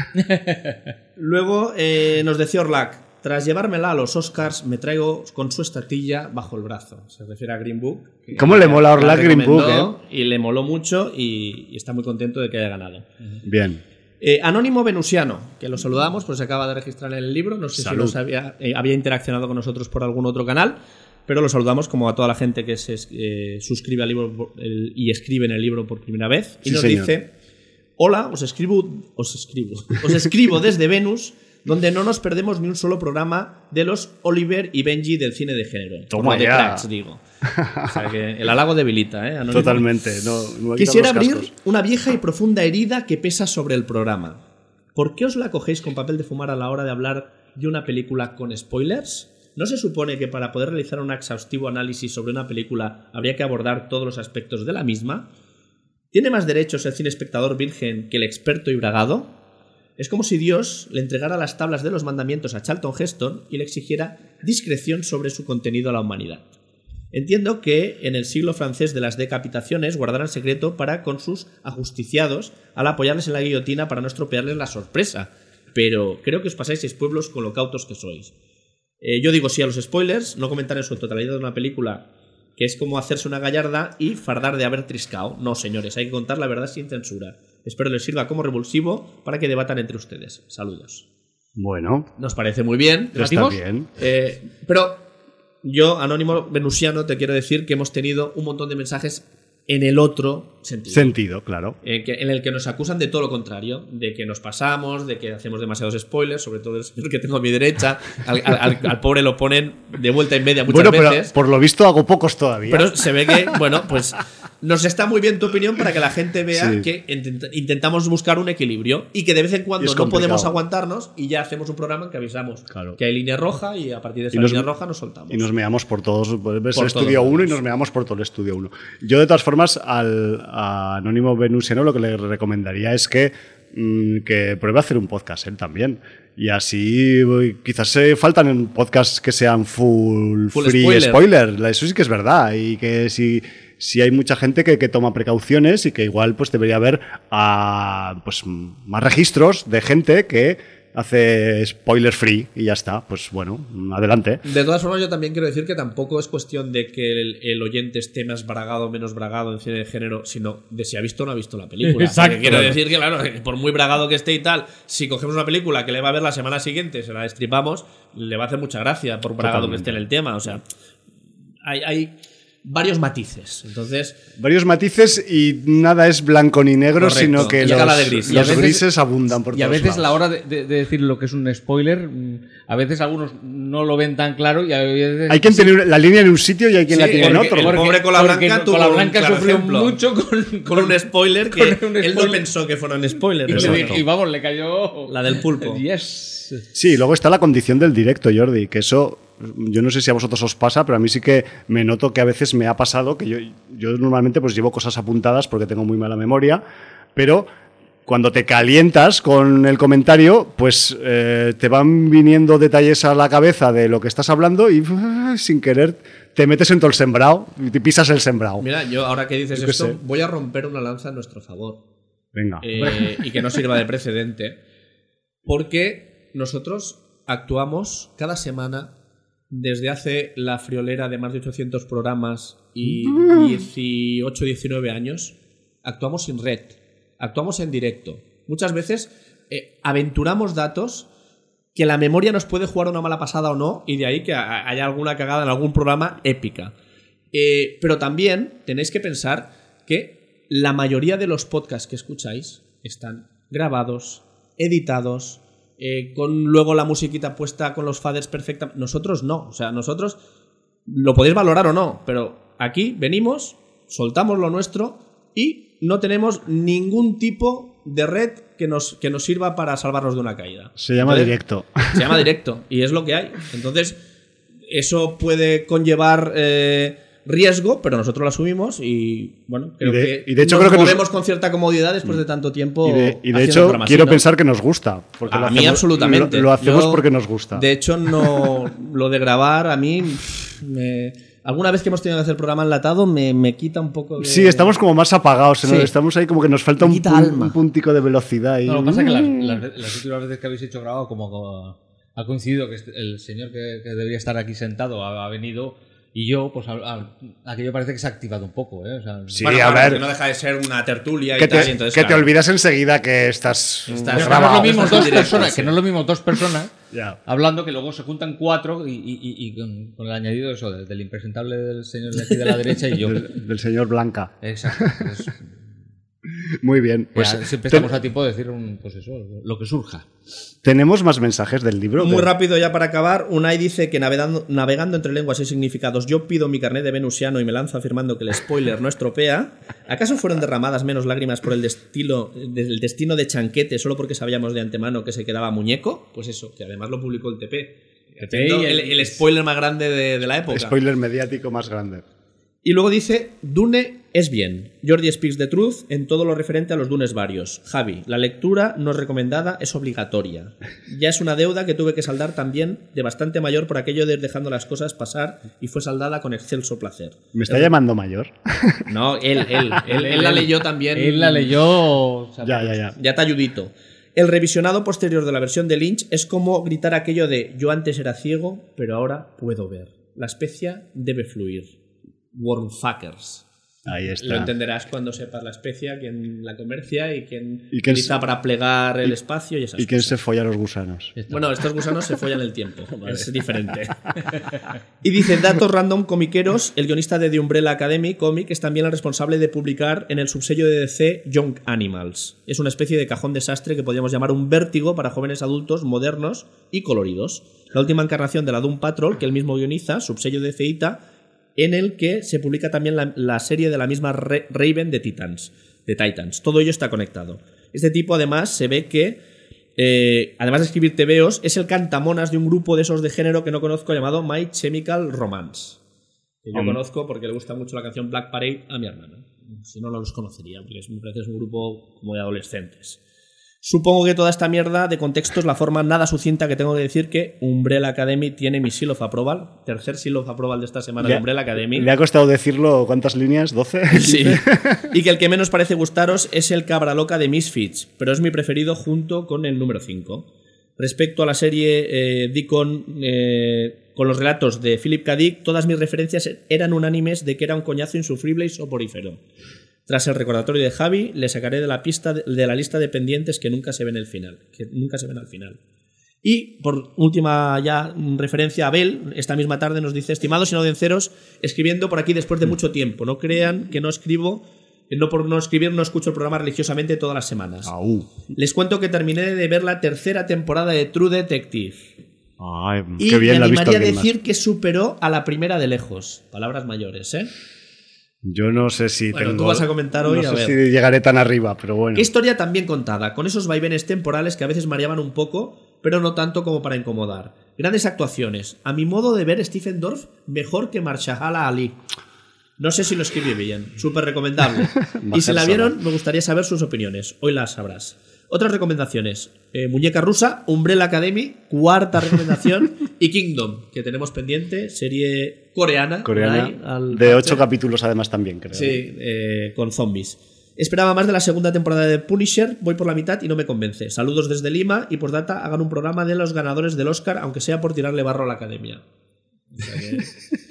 Luego eh, nos decía Orlac, tras llevármela a los Oscars, me traigo con su estatilla bajo el brazo. Se refiere a Green Book. que ¿Cómo le mola a Orlac la Green Book, recomendó Y le moló mucho y, y está muy contento de que haya ganado. Bien. Eh, Anónimo Venusiano, que lo saludamos, pues se acaba de registrar en el libro. No sé Salud. si nos había, eh, había interaccionado con nosotros por algún otro canal, pero lo saludamos como a toda la gente que se eh, suscribe al libro por- el- y escribe en el libro por primera vez. Y Sí, nos señor. dice: hola, os escribo, os escribo, os escribo desde Venus, donde no nos perdemos ni un solo programa de los Oliver y Benji del cine de género. Toma Como de ya. cracks, digo. O sea que el halago debilita, ¿eh? Anónimo. Totalmente. No, no me Quisiera quitan los abrir cascos. una vieja y profunda herida que pesa sobre el programa. ¿Por qué os la cogéis con papel de fumar a la hora de hablar de una película con spoilers? ¿No se supone que para poder realizar un exhaustivo análisis sobre una película habría que abordar todos los aspectos de la misma? ¿Tiene más derechos el cine espectador virgen que el experto y bragado? Es como si Dios le entregara las tablas de los mandamientos a Charlton Heston y le exigiera discreción sobre su contenido a la humanidad. Entiendo que en el siglo francés de las decapitaciones guardarán secreto para con sus ajusticiados al apoyarles en la guillotina para no estropearles la sorpresa, pero creo que os pasáis seis pueblos con lo cautos que sois. Eh, yo digo sí a los spoilers, no comentar en su totalidad de una película que es como hacerse una gallarda y fardar de haber triscao. No, señores, hay que contar la verdad sin censura. Espero les sirva como revulsivo para que debatan entre ustedes. Saludos. Bueno, Nos parece muy bien. está ¿Debatimos? bien. Eh, pero yo, Anónimo Venusiano, te quiero decir que hemos tenido un montón de mensajes en el otro sentido. Sentido, claro. En, que- en el que nos acusan de todo lo contrario, de que nos pasamos, de que hacemos demasiados spoilers, sobre todo el señor que tengo a mi derecha. Al, al- al- al pobre lo ponen de vuelta y media muchas Bueno, pero veces. por lo visto hago pocos todavía. Pero se ve que, bueno, pues nos está muy bien tu opinión para que la gente vea Sí. que intent- intentamos buscar un equilibrio y que de vez en Y cuando es no complicado. podemos aguantarnos y ya hacemos un programa en que avisamos Claro. que hay línea roja y a partir de esa Y nos- línea roja nos soltamos. Y nos meamos por todos, pues, ves Por el estudio todos uno y lados. nos meamos por todo el estudio uno. Yo, de todas formas, al a Anónimo Venusiano lo que le recomendaría es que, mm, que pruebe a hacer un podcast él también. Y así uy, quizás se faltan en podcasts que sean full, Full free spoiler. spoiler. Eso sí que es verdad. Y que si, si hay mucha gente que, que toma precauciones y que igual pues debería haber ah, pues, más registros de gente que hace spoiler free y ya está. Pues bueno, adelante. De todas formas, yo también quiero decir que tampoco es cuestión de que el, el oyente esté más bragado o menos bragado en cine de género, sino de si ha visto o no ha visto la película. Exacto. Porque quiero decir que, claro, por muy bragado que esté y tal, si cogemos una película que le va a ver la semana siguiente, se la destripamos, le va a hacer mucha gracia por bragado Totalmente. que esté en el tema. O sea, hay, hay varios matices. Entonces, Varios matices y nada es blanco ni negro, Correcto. sino que Llega los, la de gris. los Y a veces- grises abundan por Y a todos veces lados. la hora de, de- de decir lo que es un spoiler, mm, a veces algunos no lo ven tan claro y a veces Hay quien tiene la línea en un sitio y hay quien Sí, la tiene en porque otro. el pobre Cola porque Blanca tuvo Cola un Blanca claro sufrió ejemplo. mucho con, con un spoiler que con un él no spoiler. pensó que fuera un spoiler. y, pero le- bueno. y vamos, le cayó La del pulpo. Yes. Sí, luego está la condición del directo, Jordi, que eso, yo no sé si a vosotros os pasa, pero a mí sí que me noto que a veces me ha pasado, que yo, yo normalmente pues llevo cosas apuntadas porque tengo muy mala memoria, pero cuando te calientas con el comentario, pues eh, te van viniendo detalles a la cabeza de lo que estás hablando y uh, sin querer te metes en todo el sembrado y te pisas el sembrado. Mira, yo ahora que dices Yo qué esto, sé. voy a romper una lanza a nuestro favor. Venga. Eh, y que no sirva de precedente. Porque nosotros actuamos cada semana desde hace la friolera de más de ochocientos programas y dieciocho, diecinueve años. Actuamos sin red. Actuamos en directo. Muchas veces eh, aventuramos datos que la memoria nos puede jugar una mala pasada o no, y de ahí que ha- haya alguna cagada en algún programa épica. Eh, pero también tenéis que pensar que la mayoría de los podcasts que escucháis están grabados, editados, eh, con luego la musiquita puesta con los faders perfecta. Nosotros no, o sea, nosotros lo podéis valorar o no, pero aquí venimos, soltamos lo nuestro y no tenemos ningún tipo de red que nos, que nos sirva para salvarnos de una caída. Se llama Entonces, directo. Se llama directo y es lo que hay. Entonces, eso puede conllevar eh, riesgo, pero nosotros lo asumimos y, bueno, creo Y de- que y de hecho nos creo que nos- movemos con cierta comodidad después de tanto tiempo. Y de, y de haciendo hecho, programas quiero así, ¿no? pensar que nos gusta. Porque A lo mí hacemos- absolutamente. Lo, lo hacemos Yo, porque nos gusta. De hecho, no lo de grabar a mí me, alguna vez que hemos tenido que hacer programa enlatado me, me quita un poco de... Sí, estamos como más apagados. ¿no? Sí. Estamos ahí como que nos falta Me un, quita pun- alma. un puntico de velocidad. Y... No, lo que pasa es que las, las- las últimas veces que habéis hecho grabado, como, como ha coincidido que este- el señor que, que debería estar aquí sentado ha, ha venido y yo, pues a- a- aquello parece que se ha activado un poco. ¿eh? O sea, Sí, Bueno, a claro, ver. porque no deja de ser una tertulia y Que, tal. te, y entonces, que te claro, olvidas enseguida que estás, Estás pero que no es grabado. lo mismo Estás en dos directo, personas, sí. que no es lo mismo dos personas Ya. hablando que luego se juntan cuatro y, y- y- y con, con el añadido eso del, del impresentable del señor de aquí de la derecha y yo. Del, del señor Blanca. Exacto. Pues, Muy bien. Pues ya, siempre te- estamos a tiempo de decir un, pues eso, lo que surja. tenemos más mensajes del libro. Muy que- rápido ya para acabar, Unai dice que navegando, navegando entre lenguas y significados yo pido mi carnet de venusiano y me lanzo afirmando que el spoiler no estropea. ¿Acaso fueron derramadas menos lágrimas por el, destilo, del destino de Chanquete solo porque sabíamos de antemano que se quedaba muñeco? Pues eso, que además lo publicó el T P. T P y Haciendo el- el, el spoiler más grande de, de la época. Spoiler mediático más grande. Y luego dice, Dune es bien. Jordi speaks the truth en todo lo referente a los Dunes varios. Javi, la lectura no es recomendada, es obligatoria. Ya es una deuda que tuve que saldar también de bastante mayor por aquello de ir dejando las cosas pasar y fue saldada con excelso placer. ¿Me está llamando mayor? No, él, él, él, él la leyó también. Él la leyó. o sea, Ya, ya, ya. Ya te ayudito. El revisionado posterior de la versión de Lynch es como gritar aquello de yo antes era ciego, pero ahora puedo ver. La especia debe fluir. Wormfuckers. Ahí Lo está. entenderás cuando sepas la especia, quién la comercia y quién Y quién utiliza se- para plegar el espacio y esas ¿Y quién cosas. se folla a los gusanos? Bueno, estos gusanos se follan el tiempo, es diferente. Y dice, datos random comiqueros, el guionista de The Umbrella Academy Comic es también el responsable de publicar en el subsello de D C Young Animals. Es una especie de cajón desastre que podríamos llamar un vértigo para jóvenes adultos modernos y coloridos. La última encarnación de la Doom Patrol, que él mismo guioniza, subsello de Ceita, en el que se publica también la, la serie de la misma Re- Raven de Titans, de Titans. Todo ello está conectado. Este tipo, además, se ve que, eh, además de escribir tebeos, es el cantamonas de un grupo de esos de género que no conozco llamado My Chemical Romance. Que yo Hom- conozco porque le gusta mucho la canción Black Parade a mi hermana. Si no, no los conocería, porque es, me parece que es un grupo como de adolescentes. Supongo que toda esta mierda de contexto es la forma nada sucinta que tengo que decir que Umbrella Academy tiene mi seal of approval. Tercer seal of approval de esta semana Le- de Umbrella Academy. ¿Le ha costado decirlo cuántas líneas? ¿doce? Sí. Y que el que menos parece gustaros es el cabra loca de Misfits, pero es mi preferido junto con el número cinco. Respecto a la serie eh, Deacon, eh, con los relatos de Philip K. Dick, todas mis referencias eran unánimes de que era un coñazo insufrible y soporífero. Tras el recordatorio de Javi, le sacaré de la pista de, de la lista de pendientes que nunca se ven el final, que nunca se ven al final. Y por última ya referencia, Abel, esta misma tarde nos dice, estimados inaudiencios, escribiendo por aquí después de mucho tiempo. No crean que no escribo, no por no escribir no escucho el programa religiosamente todas las semanas. Aú. Les cuento que terminé de ver la tercera temporada de True Detective. Ay, Y qué bien me la ha visto animaría a alguien más. decir que superó a la primera de lejos. Palabras mayores, ¿eh? Yo no sé si Bueno, tengo... tú vas a comentar hoy, no a sé ver. si llegaré tan arriba, pero bueno. Qué historia tan bien contada, con esos vaivenes temporales que a veces mareaban un poco, pero no tanto como para incomodar. Grandes actuaciones. A mi modo de ver, Stephen Dorff mejor que Marshala Ali. No sé si lo escribí bien. Súper recomendable. Y si la vieron, me gustaría saber sus opiniones. Hoy las sabrás. Otras recomendaciones. Eh, Muñeca Rusa, Umbrella Academy, cuarta recomendación, y Kingdom, que tenemos pendiente, serie coreana. Coreana, Unai, al de ocho parecer. capítulos además también, creo. Sí, eh, con zombies. Esperaba más de la segunda temporada de Punisher, voy por la mitad y no me convence. Saludos desde Lima y por data hagan un programa de los ganadores del Oscar, aunque sea por tirarle barro a la academia. O sea que...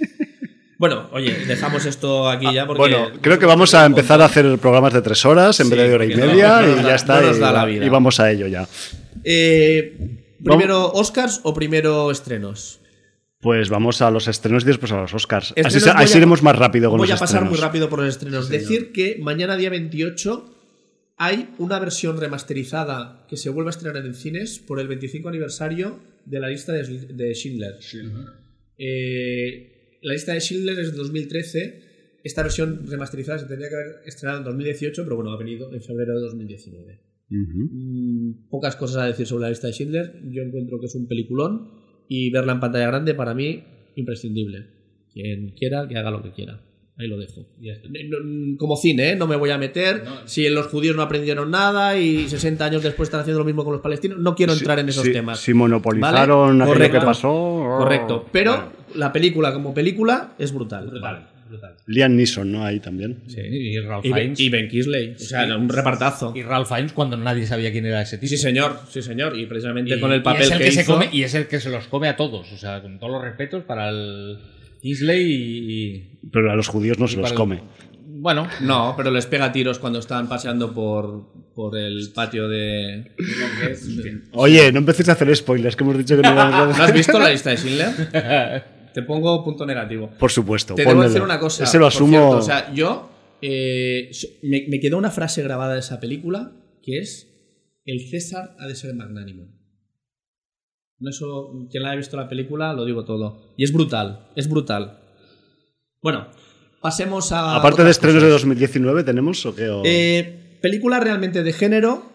Bueno, oye, dejamos esto aquí ya porque... Bueno, creo que vamos a empezar a hacer programas de tres horas en Sí, vez de hora y porque no- media no nos y da- ya está. no nos y, da la va- vida. y vamos a ello ya. Eh, ¿Primero Oscars o primero estrenos? Pues vamos a los estrenos y después a los Oscars. Así, Estrenos voy así a- iremos más rápido con Voy los a pasar estrenos. muy rápido por los estrenos. Decir que mañana día veintiocho hay una versión remasterizada que se vuelve a estrenar en cines por el veinticinco aniversario de la lista de, de Schindler. Eh, la lista de Schindler es de dos mil trece. Esta versión remasterizada se tendría que haber estrenado en dos mil dieciocho, pero bueno, ha venido en febrero de dos mil diecinueve. Ujú. Mm, pocas cosas a decir sobre la lista de Schindler. Yo encuentro que es un peliculón y verla en pantalla grande para mí imprescindible. Quien quiera, que haga lo que quiera. Ahí lo dejo. Ya está. No- Como cine, ¿eh? No me voy a meter. No. Si los judíos no aprendieron nada y sesenta años después están haciendo lo mismo con los palestinos, no quiero entrar en esos Si- temas. Si monopolizaron ¿Vale? aquello Correcto. que pasó. Correcto. Pero Bueno. la película como película es brutal. Brutal, brutal. Liam Neeson, ¿no? Ahí también. Sí, y Ralph Y, Ben- Fiennes. y Ben Kingsley. O sea, Sí. un repartazo. Y Ralph Fiennes cuando nadie sabía quién era ese tipo. Sí, señor. Sí, señor. Y precisamente Y- con el y papel es el que, que se hizo. come, y es el que se los come a todos. O sea, con todos los respetos para el Kingsley y. Pero a los judíos no y se los para el- come. Bueno, No, pero les pega tiros cuando están paseando por, por el patio de... Oye, no empecéis a hacer spoilers, que hemos dicho que no íbamos a ¿No has visto la lista de Schindler? Te pongo punto negativo. Por supuesto. Te debo pónmelo. decir una cosa. Ese lo por asumo. cierto, o sea, yo... eh, me, me quedó una frase grabada de esa película que es: el César ha de ser magnánimo. No, eso, quien la haya visto la película lo digo todo. Y es brutal, es brutal. Bueno, pasemos a... Aparte de otras estrenos de cosas. dos mil diecinueve, ¿tenemos o qué? O- Eh, película realmente de género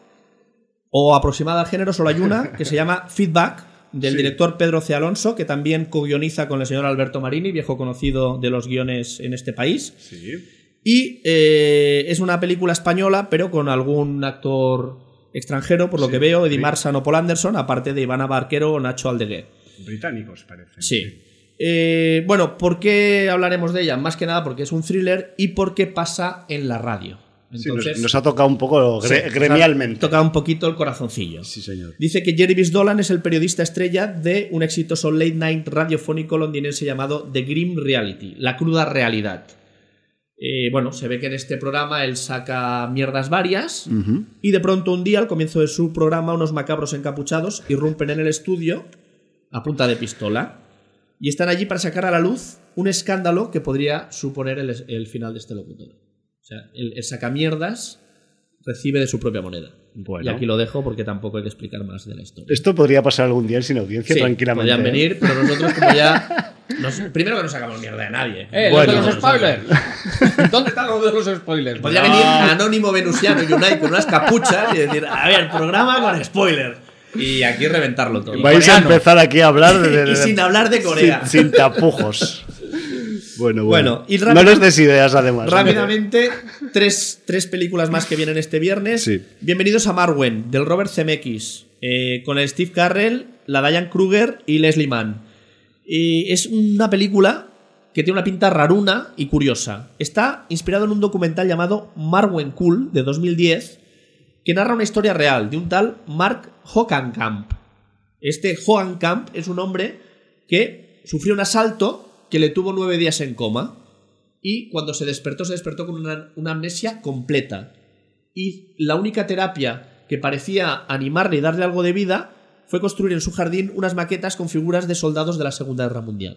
o aproximada al género, solo hay una que se llama Feedback, del Sí. director Pedro C. Alonso, que también co-guioniza con el señor Alberto Marini, viejo conocido de los guiones en este país. Sí. Y eh, es una película española, pero con algún actor extranjero, por lo Sí, que veo, Eddie sí. Marsan o Paul Anderson, aparte de Ivana Barquero o Nacho Aldeguer. Británicos, parece. Sí. Eh, bueno, ¿por qué hablaremos de ella? Más que nada porque es un thriller y porque pasa en la radio. Sí, nos, Entonces, nos ha tocado un poco gre- sí, gremialmente. toca un poquito el corazoncillo. Sí, señor. Dice que Jervis Dolan es el periodista estrella de un exitoso late night radiofónico londinense llamado The Grim Reality, la cruda realidad. Eh, bueno, se ve que en este programa él saca mierdas varias Ujú. y de pronto un día, al comienzo de su programa, unos macabros encapuchados irrumpen en el estudio a punta de pistola y están allí para sacar a la luz un escándalo que podría suponer el, el final de este locutor. O sea, el, el sacamierdas recibe de su propia moneda. Bueno. Y aquí lo dejo porque tampoco hay que explicar más de la historia. Esto podría pasar algún día sin audiencia, Sí, tranquilamente. podrían ¿eh? venir, pero nosotros como ya... nos- primero que no sacamos mierda de nadie. ¡Eh, Bueno. los de los spoilers! ¿Dónde están los de los spoilers? Podría No. venir Anónimo Venusiano Unite con unas capuchas y decir, a ver, programa con spoiler. Y aquí reventarlo todo. Vais a Coreano. empezar aquí a hablar de, de- Y sin hablar de Corea. Sin, sin tapujos. Bueno, bueno. Bueno, y no rápido- les des ideas, además. Rápidamente, tres, tres películas más que vienen este viernes. Sí. Bienvenidos a Marwen, del Robert Zemeckis, eh, con el Steve Carell, la Diane Kruger y Leslie Mann. Y es una película que tiene una pinta raruna y curiosa. Está inspirado en un documental llamado Marwen Cool, de dos mil diez, que narra una historia real de un tal Mark Hogankamp. Este Hogankamp es un hombre que sufrió un asalto que le tuvo nueve días en coma y cuando se despertó, se despertó con una, una amnesia completa. Y la única terapia que parecía animarle y darle algo de vida fue construir en su jardín unas maquetas con figuras de soldados de la Segunda Guerra Mundial.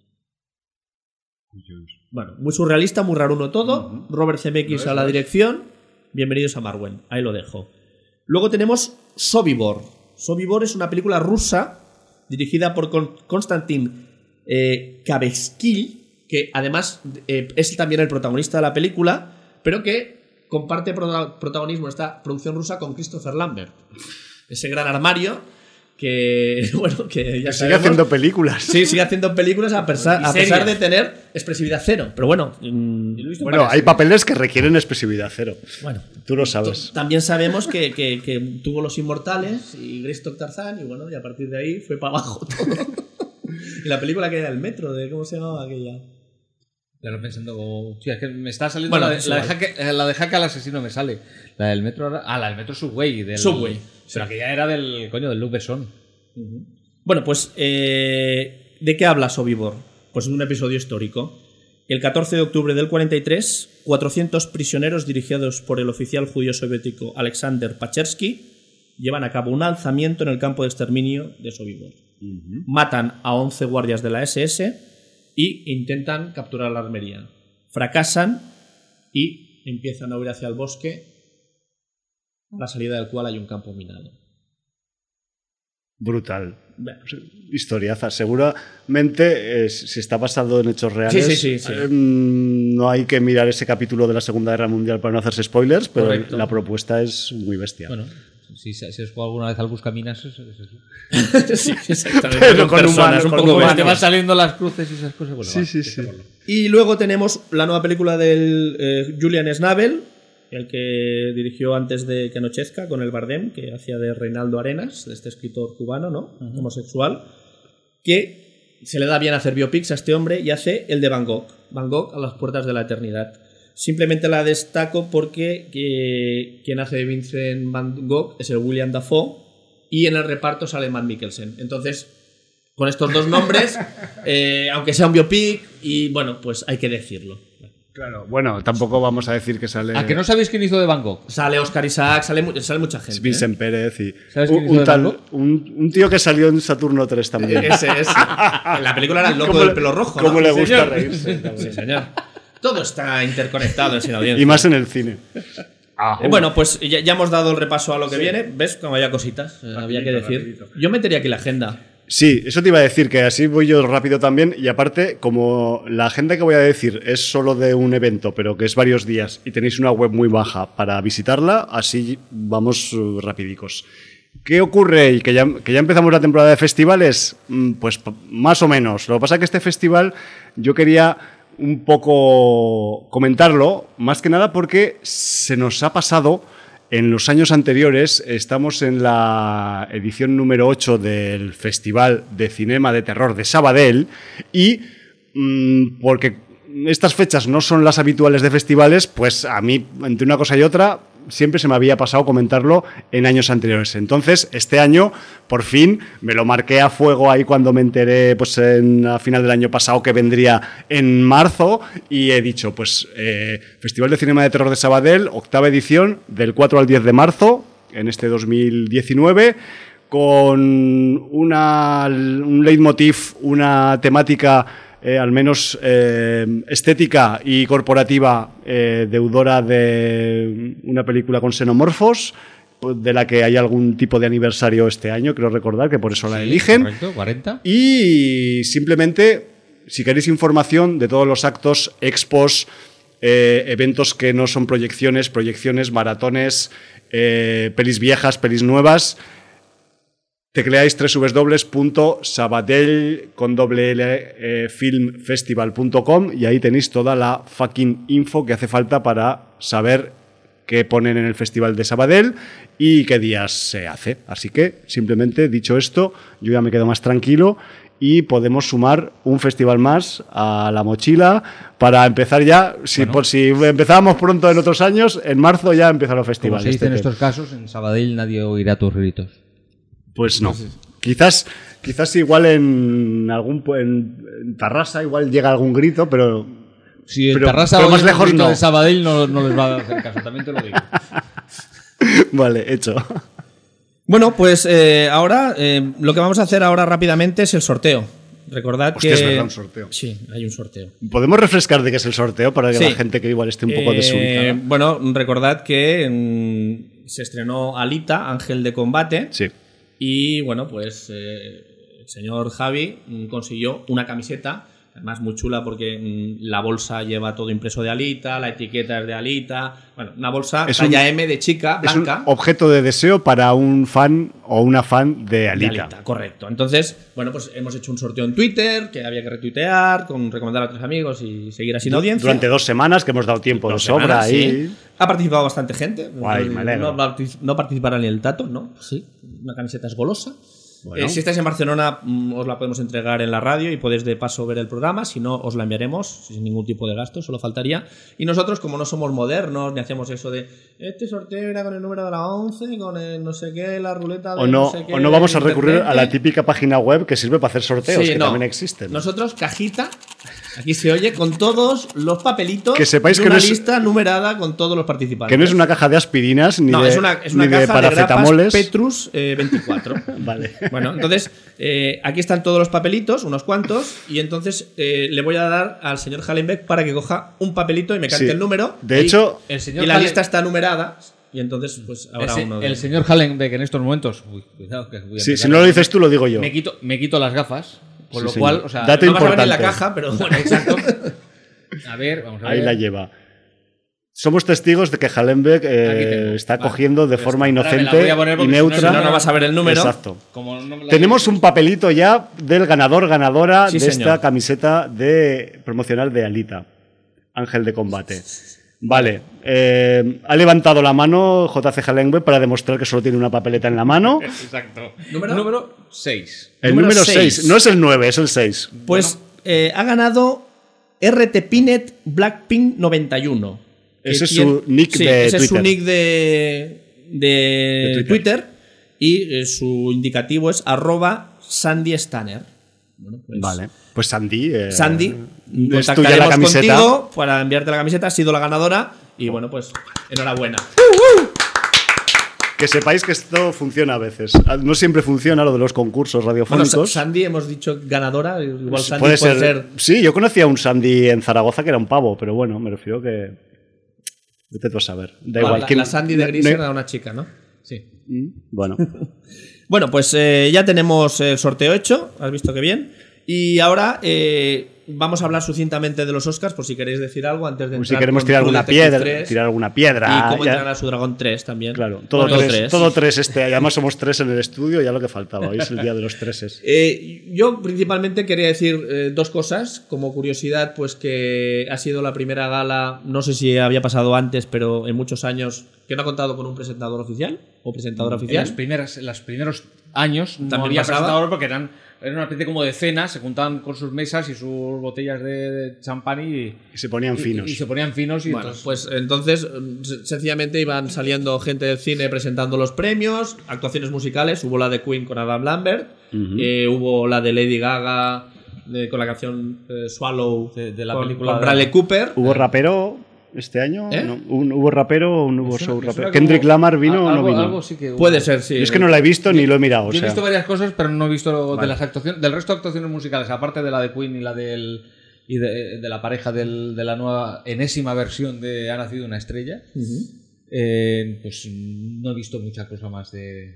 Bueno, muy surrealista, muy raruno todo. Robert Zemeckis a la dirección. Bienvenidos a Marwen. Ahí lo dejo. Luego tenemos Sobibor. Sobibor es una película rusa dirigida por Kon- Konstantin eh, Kavesky, que además eh, es también el protagonista de la película, pero que comparte prota- protagonismo en esta producción rusa con Christopher Lambert. Ese gran armario que, bueno, que ya Sigue sabemos- haciendo películas. Sí, sigue haciendo películas a pesar, Y a pesar series. de tener expresividad cero. Pero bueno, mm, Bueno, hay papeles que requieren expresividad cero. bueno. Tú lo sabes. También sabemos que, que- que tuvo Los Inmortales y Greystock Tarzán y bueno, y a partir de ahí fue para abajo todo. Y la película que era El Metro, de ¿cómo se llamaba aquella? Claro, pensando como. Sí, es que me está saliendo Bueno, la, de, es la, de igual. jaque, eh, la de Jaque al asesino me sale. La del metro. ahora- Ah, la del metro Subway. Del, Subway, Pero que ya era del coño del Luc Besson. Bueno, pues eh, ¿de qué habla Sobibor? Pues de un episodio histórico. El catorce de octubre del cuarenta y tres, cuatrocientos prisioneros dirigidos por el oficial judío soviético Alexander Pachersky llevan a cabo un alzamiento en el campo de exterminio de Sobibor. Uh-huh. Matan a once guardias de la ese ese y intentan capturar la armería. Fracasan y empiezan a huir hacia el bosque, a la salida del cual hay un campo minado. Brutal. Bueno, historiaza. Seguramente, eh, si está basado en hechos reales, sí, sí, sí, sí. Eh, no hay que mirar ese capítulo de la Segunda Guerra Mundial para no hacerse spoilers, pero Correcto. La propuesta es muy bestia. Bueno, si, si has jugado alguna vez al Buscaminas, es eso. Sí, exactamente. Pero con personas, humanos, un poco pues te van saliendo las cruces y esas cosas. Bueno, sí, va, sí, sí. Y luego tenemos la nueva película del eh, Julian Schnabel, el que dirigió antes de que anochezca con el Bardem, que hacía de Reinaldo Arenas, de este escritor cubano, ¿no? Uh-huh. Homosexual, que se le da bien hacer biopics a este hombre y hace el de Van Gogh, Van Gogh a las puertas de la eternidad. Simplemente la destaco porque que, quien hace de Vincent Van Gogh es el William Dafoe y en el reparto sale Matt Mikkelsen. Entonces, con estos dos nombres, eh, aunque sea un biopic, y bueno, pues hay que decirlo. Claro, bueno, tampoco vamos a decir que sale... ¿A que no sabéis quién hizo de Van Gogh? Sale Oscar Isaac, sale, sale mucha gente. Vincent ¿eh? Pérez y... ¿Sabes quién hizo un, de tal, Van Gogh? Un, un tío que salió en Saturno tres también. Ese, ese. En la película era el loco del pelo rojo, ¿Cómo ¿no? le gusta señor. reírse? Sí, señor. Todo está interconectado en Sin Audiencia. Y más en el cine. Eh, bueno, pues ya, ya hemos dado el repaso a lo que sí. viene. ¿Ves? Como había cositas, eh, había que decir. Rapidito. Yo metería aquí la agenda. Sí, eso te iba a decir, que así voy yo rápido también. Y aparte, como la agenda que voy a decir es solo de un evento, pero que es varios días, y tenéis una web muy baja para visitarla, así vamos uh, rapidicos. ¿Qué ocurre? Y que ya, que ya empezamos la temporada de festivales, pues más o menos. Lo que pasa es que este festival yo quería un poco comentarlo, más que nada porque se nos ha pasado en los años anteriores. Estamos en la edición número ocho del Festival de Cinema de Terror de Sabadell y mmm, porque estas fechas no son las habituales de festivales, pues a mí, entre una cosa y otra, siempre se me había pasado comentarlo en años anteriores. Entonces, este año, por fin, me lo marqué a fuego ahí cuando me enteré, pues en, a final del año pasado, que vendría en marzo, y he dicho, pues, eh, Festival de Cinema de Terror de Sabadell, octava edición, del cuatro al diez de marzo, en este dos mil diecinueve, con una, un leitmotiv, una temática... Eh, al menos eh, estética y corporativa, eh, deudora de una película con xenomorfos, de la que hay algún tipo de aniversario este año, creo recordar, que por eso sí, la eligen. Correcto, cuarenta. Y simplemente, si queréis información de todos los actos, expos, eh, eventos que no son proyecciones, proyecciones, maratones, eh, pelis viejas, pelis nuevas... Tecleáis doble u doble u doble u punto sabadell con doble L eh, filmfestival punto com y ahí tenéis toda la fucking info que hace falta para saber qué ponen en el Festival de Sabadell y qué días se hace. Así que, simplemente dicho esto, yo ya me quedo más tranquilo y podemos sumar un festival más a la mochila para empezar ya. Si, bueno, por, si empezábamos pronto en otros años, en marzo ya empiezan los festivales. Como se dice este en estos casos, en Sabadell nadie oirá tus gritos. Pues no. Quizás, quizás igual en algún en, en Tarrasa igual llega algún grito, pero si en pero, Tarrasa pero o más lejos no. De Sabadell no, no les va a hacer caso, también te lo digo. Vale, hecho. Bueno, pues eh, ahora eh, lo que vamos a hacer ahora rápidamente es el sorteo. Recordad Hostia, que es verdad, un sorteo. Sí, hay un sorteo. ¿Podemos refrescar de qué es el sorteo para que sí. la gente que igual esté un poco eh, desubicada? Bueno, recordad que mm, se estrenó Alita, Ángel de Combate. Sí. Y bueno, pues eh, el señor Javi mm, consiguió una camiseta, además muy chula porque mm, la bolsa lleva todo impreso de Alita, la etiqueta es de Alita, bueno, una bolsa es talla un, M de chica, blanca. Es un objeto de deseo para un fan o una fan de Alita. De Alita, correcto. Entonces, bueno, pues hemos hecho un sorteo en Twitter que había que retuitear, con recomendar a tres amigos y seguir así en audiencia. Durante dos semanas que hemos dado tiempo de sobra semanas, ahí. Sí. Ha participado bastante gente. Guay, me alegro. No, no participará ni el Tato, ¿no? Sí, una camiseta es golosa. Bueno. Eh, si estáis en Barcelona, mm, os la podemos entregar en la radio y podéis de paso ver el programa. Si no, os la enviaremos sin ningún tipo de gasto, solo faltaría. Y nosotros, como no somos modernos, ni hacemos eso de este sorteo era con el número de la once, con el no sé qué, la ruleta de o no, no sé qué. O no vamos a recurrir a la típica página web que sirve para hacer sorteos, sí, que no. también existen. Nosotros, cajita, Aquí se oye con todos los papelitos. Que sepáis y que una no es- lista numerada con todos los participantes. Que no es una caja de aspirinas ni No, de, es una, es una ni de caja de, grapas paracetamoles. Petrus eh, veinticuatro. Vale. Bueno, entonces, eh, aquí están todos los papelitos, unos cuantos, y entonces eh, le voy a dar al señor Hallenbeck para que coja un papelito y me cante Sí. el número. De y, hecho, El señor y la Hallen- lista está numerada, y entonces, pues ahora Ese- uno. de- el señor Hallenbeck en estos momentos. Uy, cuidado, que voy a Sí, empezar si no lo a- dices tú, lo digo yo. Me quito, me quito las gafas. Con Sí, lo señor. cual, o sea, Dato no vas a ver en la importante. caja, pero bueno, exacto. A ver, vamos a ver. Ahí la lleva. Somos testigos de que Hallenbeck eh, Aquí tengo. está Vale, cogiendo de ya forma está. Ahora me la inocente voy a poner y porque si no, neutra. si no, no vas a ver el número. Exacto. Como no me la- Tenemos un papelito ya del ganador, ganadora Sí, de señor. esta camiseta de promocional de Alita, Ángel de Combate. Vale, eh, ha levantado la mano J C Hallenbeck para demostrar que solo tiene una papeleta en la mano. Exacto. ¿Número? Número seis. El Número número seis. seis, no es el nueve, es el seis. Pues eh, ha ganado R T Pinet Blackpink noventa y uno. Ese Que es su nick sí, de ese es su Twitter. nick de, de, De Twitter. Twitter. Y eh, su indicativo es arroba Sandy Stanner. Bueno, pues, Vale, pues Sandy. eh, Sandy, es tuya la contactaremos camiseta. contigo para enviarte la camiseta. Has sido la ganadora. Y bueno, pues enhorabuena. Que sepáis que esto funciona a veces. No siempre funciona lo de los concursos Bueno, radiofónicos. Sa- Sandy hemos dicho ganadora. Igual Pues Sandy puede, puede, ser, ser. Sí, yo conocía a un Sandy en Zaragoza que era un pavo, pero bueno, me refiero que. Vete tú a saber. Da Vale, igual. la, ¿quién- la Sandy de Gris no- era una chica, ¿no? Sí. Bueno, Bueno, pues eh, ya tenemos el sorteo hecho, has visto que bien. Y ahora eh, vamos a hablar sucintamente de los Oscars, por si queréis decir algo antes de pues si entrar queremos con tirar True alguna Detective piedra, tres tirar alguna piedra. y cómo ya- entrenar a su dragón tres también. Claro, todo, Bueno, tres, todo tres este. Además somos tres en el estudio, ya lo que faltaba. Hoy es el día de los treses. Eh, yo principalmente quería decir eh, dos cosas. Como curiosidad, pues que ha sido la primera gala, no sé si había pasado antes, pero en muchos años, que no ha contado con un presentador oficial o presentadora En oficial. las primeras, en los primeros años no También había pasaba. presentador porque eran, era una especie como de cena, se juntaban con sus mesas y sus botellas de, de champán y, Y se ponían y- finos. Y, se ponían finos y Bueno, entonces- pues entonces mm, se- sencillamente iban saliendo gente del cine presentando los premios, actuaciones musicales, hubo la de Queen con Adam Lambert, eh, hubo la de Lady Gaga de- con la canción eh, Swallow De- de la con, película con de- Bradley Cooper. ¿Hubo rapero este año? ¿Eh? No, ¿Un- ¿Hubo rapero o no hubo Me suena- show me rapero? suena como- ¿Kendrick Lamar vino o algo- no vino? algo sí que hubo. Puede ser, sí. Yo es que no la he visto ni lo he mirado. O Yo he sea. visto varias cosas, pero no he visto Vale. de las actuaciones, del resto de actuaciones musicales, aparte de la de Queen y la del y de, de la pareja del- de la nueva enésima versión de Ha nacido una estrella. Eh, pues no he visto mucha cosa más de.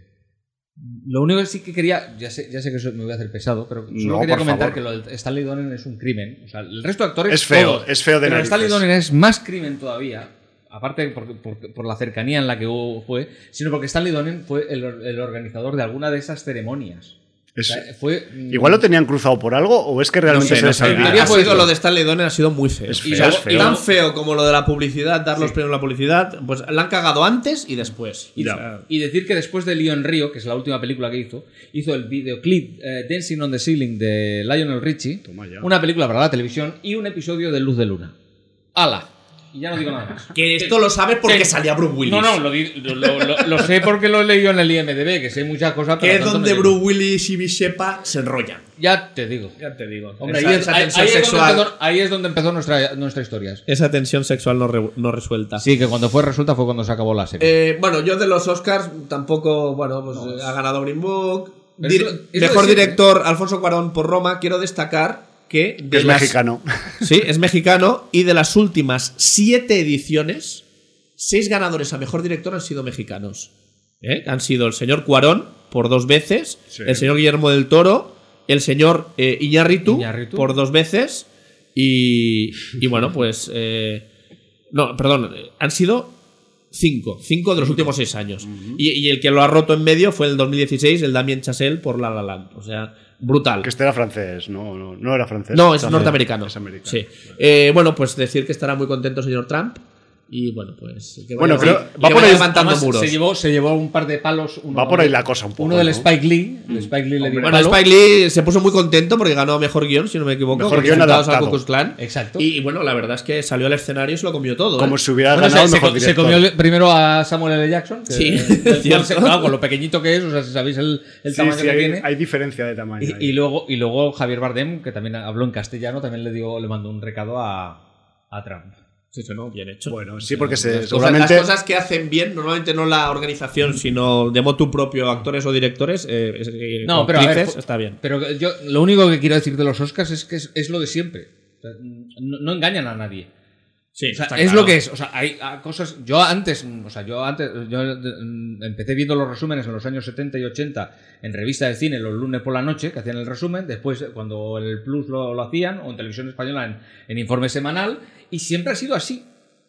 Lo único que sí que quería, ya sé, ya sé que eso me voy a hacer pesado, pero solo No, quería por comentar favor. que lo de Stanley Donen es un crimen. O sea, el resto de actores Es feo, todos, es feo de pero narices. Stanley Donen es más crimen todavía. Aparte por, por- por la cercanía en la que hubo- fue, sino porque Stanley Donen fue el, or- el organizador de alguna de esas ceremonias. Es- O sea, fue, mm, Igual lo tenían cruzado por algo o es que realmente No sé, se no les sé. olvida. Teoría Ha fue sido esto. lo de Stanley Donen ha sido muy feo. Es Y feo, luego- es feo. tan feo como lo de la publicidad, dar los premios a la publicidad, pues la han cagado antes y después. Y, Ya. y decir que después de Leon Río, que es la última película que hizo, hizo el videoclip eh, Dancing on the Ceiling de Lionel Richie, Toma ya. una película para la televisión y un episodio de Luz de Luna. ¡Hala! Y ya no digo nada más. Que esto lo sabes porque Que- salía Bruce Willis. No, no, lo, di- lo, lo- lo- lo sé porque lo he leído en el I M D B, que sé muchas cosas, pero Que es tanto donde no Bruce llego. Willis y Bishepa se enrollan. Ya te digo. Ya te digo. Hombre, esa, ahí, es, esa ahí- tensión ahí es donde sexual. empezó, ahí es donde empezó nuestra, nuestra historia. Esa tensión sexual no, re- no resuelta. Sí, que cuando fue resulta fue cuando se acabó la serie. Eh, bueno, yo de los Oscars tampoco, bueno, pues eh, ha ganado Green Book. Pero Dir- es lo- es lo de mejor siempre. director Alfonso Cuarón por Roma. Quiero destacar que de Que es las- mexicano. Sí, es mexicano y de las últimas siete ediciones, seis ganadores a mejor director han sido mexicanos. ¿Eh? Han sido el señor Cuarón por dos veces, Sí. el señor Guillermo del Toro, el señor eh, Iñárritu, Iñárritu. por dos veces y, y bueno, pues... eh, no, perdón, eh, han sido cinco, cinco de los últimos seis años. y, y el que lo ha roto en medio fue en el dos mil dieciséis el Damien Chazelle por La La Land. O sea, brutal. Que este era francés, no, no, no era francés. No, es Francés. norteamericano. Es americano. Sí. Eh, bueno, pues decir que estará muy contento el señor Trump Y bueno, pues. Que Bueno, vaya, pero y va que por vaya ahí- levantando Además, muros. se llevó, se llevó un par de palos. Uno, Va por ahí la cosa un poco, Uno del ¿no? Spike Lee. El Spike Lee le dio un Bueno, palo. Spike Lee se puso muy contento porque ganó mejor guión, si no me equivoco. Mejor con guión Enfrentados al adaptado. Ku Klux Klan. Exacto. Y, y bueno, la verdad es que salió al escenario y se lo comió todo. Como ¿eh? si hubiera Bueno, ganado se, el mejor se- se director. comió el- primero a Samuel L. Jackson. Que, Sí, del cual cierto. se- claro, con lo pequeñito que es, o sea, si sabéis el, el Sí, tamaño sí, que hay, tiene. hay diferencia de tamaño. ahí. Y, y luego, y luego Javier Bardem, que también habló en castellano, también le dio, le mandó un recado a, a Trump. Sí, sí, no, bien hecho. Bueno, sí, porque se, Las cosas, seguramente... las cosas que hacen bien, normalmente no la organización, sino de motu propio actores o directores, eh, es- eh, No, con pero a ver, actrices, fu- está bien. Pero yo lo único que quiero decir de los Oscars es que es, es lo de siempre. O sea, no, no engañan a nadie. Sí, O sea, está es claro. lo que es. O sea, hay ah, cosas. Yo antes, o sea, yo antes, yo mm, empecé viendo los resúmenes en los años setenta y ochenta en revista de cine los lunes por la noche, que hacían el resumen. Después, cuando el Plus lo, lo hacían, o en televisión española en, en informe semanal, y siempre ha sido así.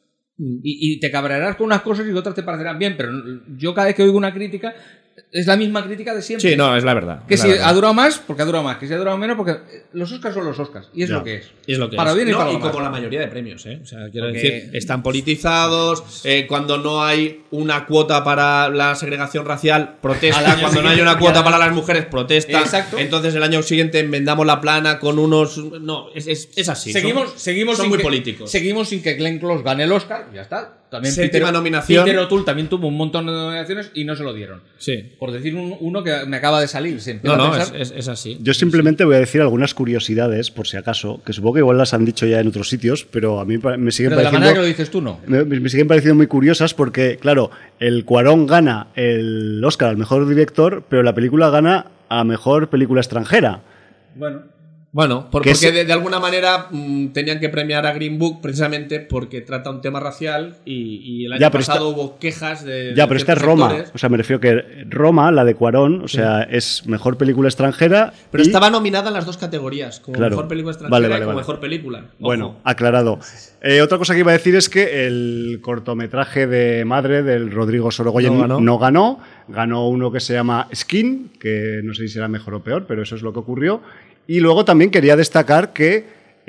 Y, y te cabrearás con unas cosas y otras te parecerán bien, pero yo cada vez que oigo una crítica es la misma crítica de siempre. Sí, no, es la verdad. Que es si la verdad. ha durado más, porque ha durado más. Que si ha durado menos, porque los Oscars son los Oscars. Y es Ya. lo que es. Y es lo que para es. bien y No, para y mal. como la mayoría de premios, ¿eh? O sea, quiero Porque- decir, están politizados. eh, cuando no hay una cuota para la segregación racial, Al protesta. año Cuando no hay siguiente una ya- cuota para las mujeres, protesta. Exacto. Entonces el año siguiente enmendamos la plana con unos. No, es, es, es así. Seguimos, son, seguimos son sin muy que, políticos. Seguimos sin que Glenn Close gane el Oscar. Ya está. También Séptima Peter, nominación. Peter O'Toole también tuvo un montón de nominaciones y no se lo dieron. Sí. Por decir un- uno que me acaba de salir. Se empieza No, a no, es, pensar- es, es así. Yo simplemente voy a decir algunas curiosidades, por si acaso, que supongo que igual las han dicho ya en otros sitios, pero a mí pa- me siguen Pero de la pareciendo... manera que lo dices tú, no. Me, me siguen pareciendo muy curiosas porque, claro, el Cuarón gana el Oscar al mejor director, pero la película gana a mejor película extranjera. Bueno. Bueno, por- Que porque es- de, de alguna manera mm, tenían que premiar a Green Book precisamente porque trata un tema racial y, y el año Ya, pero pasado hubo quejas de. Ya, de pero esta es ciertos Roma. sectores. O sea, me refiero que Roma, la de Cuarón, o sea, es mejor película extranjera. Pero y- estaba nominada en las dos categorías, como Claro. mejor película extranjera Vale, vale, y como vale. mejor película. Ojo. Bueno, aclarado. Eh, otra cosa que iba a decir es que el cortometraje de Madre del Rodrigo Sorogoyen No ganó. no ganó. Ganó uno que se llama Skin, que no sé si será mejor o peor, pero eso es lo que ocurrió. Y luego también quería destacar que